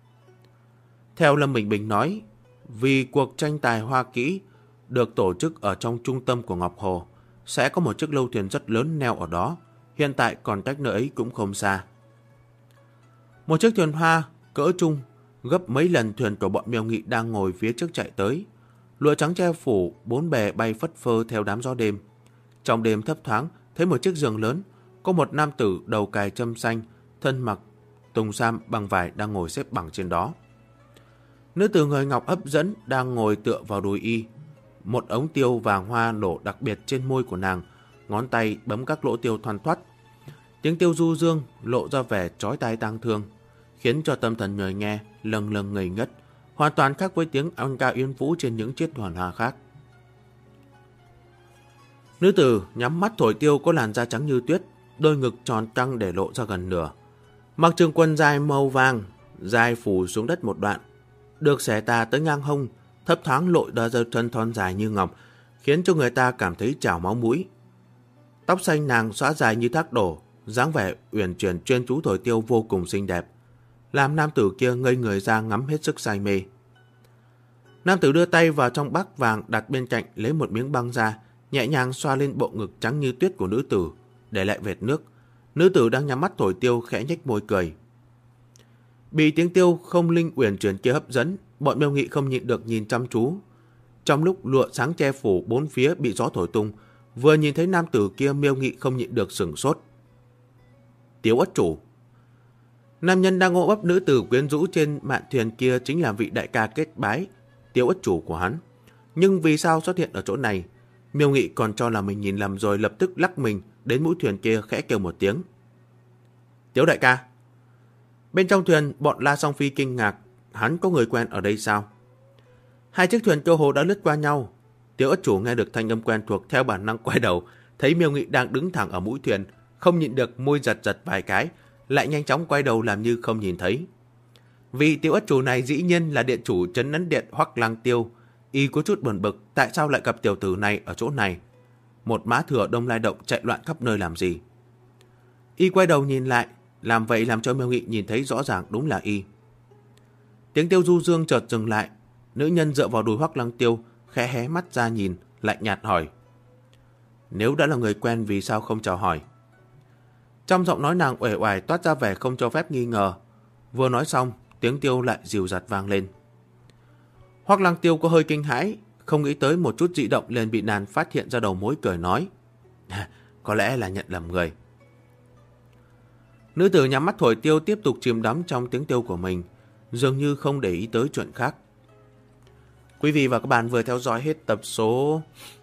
Theo Lâm Bình Bình nói, vì cuộc tranh tài hoa kỹ được tổ chức ở trong trung tâm của Ngọc Hồ, sẽ có một chiếc lâu thuyền rất lớn neo ở đó, hiện tại còn cách nơi ấy cũng không xa. Một chiếc thuyền hoa cỡ trung gấp mấy lần thuyền của bọn Miêu Nghị đang ngồi phía trước chạy tới. Lụa trắng che phủ, bốn bè bay phất phơ theo đám gió đêm. Trong đêm thấp thoáng thấy một chiếc giường lớn, có một nam tử đầu cài châm xanh, thân mặc tùng sam bằng vải đang ngồi xếp bằng trên đó. Nữ tử người ngọc hấp dẫn đang ngồi tựa vào đùi y. Một ống tiêu vàng hoa nổ đặc biệt trên môi của nàng, ngón tay bấm các lỗ tiêu thoăn thoắt. Tiếng tiêu du dương lộ ra vẻ chói tai tang thương, khiến cho tâm thần người nghe lâng lâng ngây ngất, hoàn toàn khác với tiếng oanh ca yến vũ trên những chiếc thuyền hoa khác. Nữ tử nhắm mắt thổi tiêu có làn da trắng như tuyết, đôi ngực tròn căng để lộ ra gần nửa. Mặc trường quần dài màu vàng, dài phủ xuống đất một đoạn, được xẻ tà tới ngang hông, thấp thoáng lộ ra đôi chân thon dài như ngọc, khiến cho người ta cảm thấy trào máu mũi. Tóc xanh nàng xõa dài như thác đổ, dáng vẻ uyển chuyển chuyên chú thổi tiêu vô cùng xinh đẹp, làm nam tử kia ngây người ra ngắm hết sức say mê. Nam tử đưa tay vào trong bác vàng đặt bên cạnh, lấy một miếng băng ra, nhẹ nhàng xoa lên bộ ngực trắng như tuyết của nữ tử, để lại vệt nước. Nữ tử đang nhắm mắt thổi tiêu khẽ nhếch môi cười. Bị tiếng tiêu không linh uyển chuyển kia hấp dẫn, bọn Miêu Nghị không nhịn được nhìn chăm chú. Trong lúc lụa sáng che phủ bốn phía bị gió thổi tung, vừa nhìn thấy nam tử kia, Miêu Nghị không nhịn được sửng sốt. Tiếu ất chủ. Nam nhân đang ôm ấp nữ tử quyến rũ trên mạn thuyền kia chính là vị đại ca kết bái, Tiếu ất chủ của hắn. Nhưng vì sao xuất hiện ở chỗ này? Miêu Nghị còn cho là mình nhìn lầm rồi, lập tức lắc mình đến mũi thuyền kia khẽ kêu một tiếng. Tiếu đại ca. Bên trong thuyền, bọn La Song Phi kinh ngạc, hắn có người quen ở đây sao? Hai chiếc thuyền cơ hồ đã lướt qua nhau. Tiếu ất chủ nghe được thanh âm quen thuộc, theo bản năng quay đầu, thấy Miêu Nghị đang đứng thẳng ở mũi thuyền, không nhịn được môi giật giật vài cái, lại nhanh chóng quay đầu làm như không nhìn thấy. Vị Tiếu ất chủ này dĩ nhiên là điện chủ trấn ấn điện Hoắc Lăng Tiêu. Y có chút buồn bực, tại sao lại gặp tiểu tử này ở chỗ này? Một mã thừa đông lai động chạy loạn khắp nơi làm gì? Y quay đầu nhìn lại, làm vậy làm cho Miêu Nghị nhìn thấy rõ ràng đúng là Y. Tiếng tiêu du dương chợt dừng lại, nữ nhân dựa vào đùi Hoắc Lăng Tiêu, khẽ hé mắt ra nhìn, lạnh nhạt hỏi. Nếu đã là người quen vì sao không chào hỏi? Trong giọng nói nàng uể oải toát ra vẻ không cho phép nghi ngờ. Vừa nói xong, tiếng tiêu lại dịu dặt vang lên. Hoắc Lăng Tiêu có hơi kinh hãi, không nghĩ tới một chút dị động liền bị nàng phát hiện ra đầu mối, cười nói. Có lẽ là nhận lầm người. Nữ tử nhắm mắt thổi tiêu tiếp tục chìm đắm trong tiếng tiêu của mình, dường như không để ý tới chuyện khác. Quý vị và các bạn vừa theo dõi hết tập số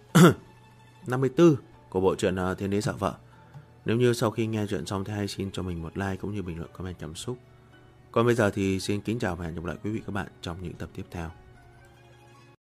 54 của bộ truyện Thiên Đế Sợ Vợ. Nếu như sau khi nghe chuyện xong thì hãy xin cho mình một like cũng như bình luận comment cảm xúc. Còn bây giờ thì xin kính chào và hẹn gặp lại quý vị các bạn trong những tập tiếp theo.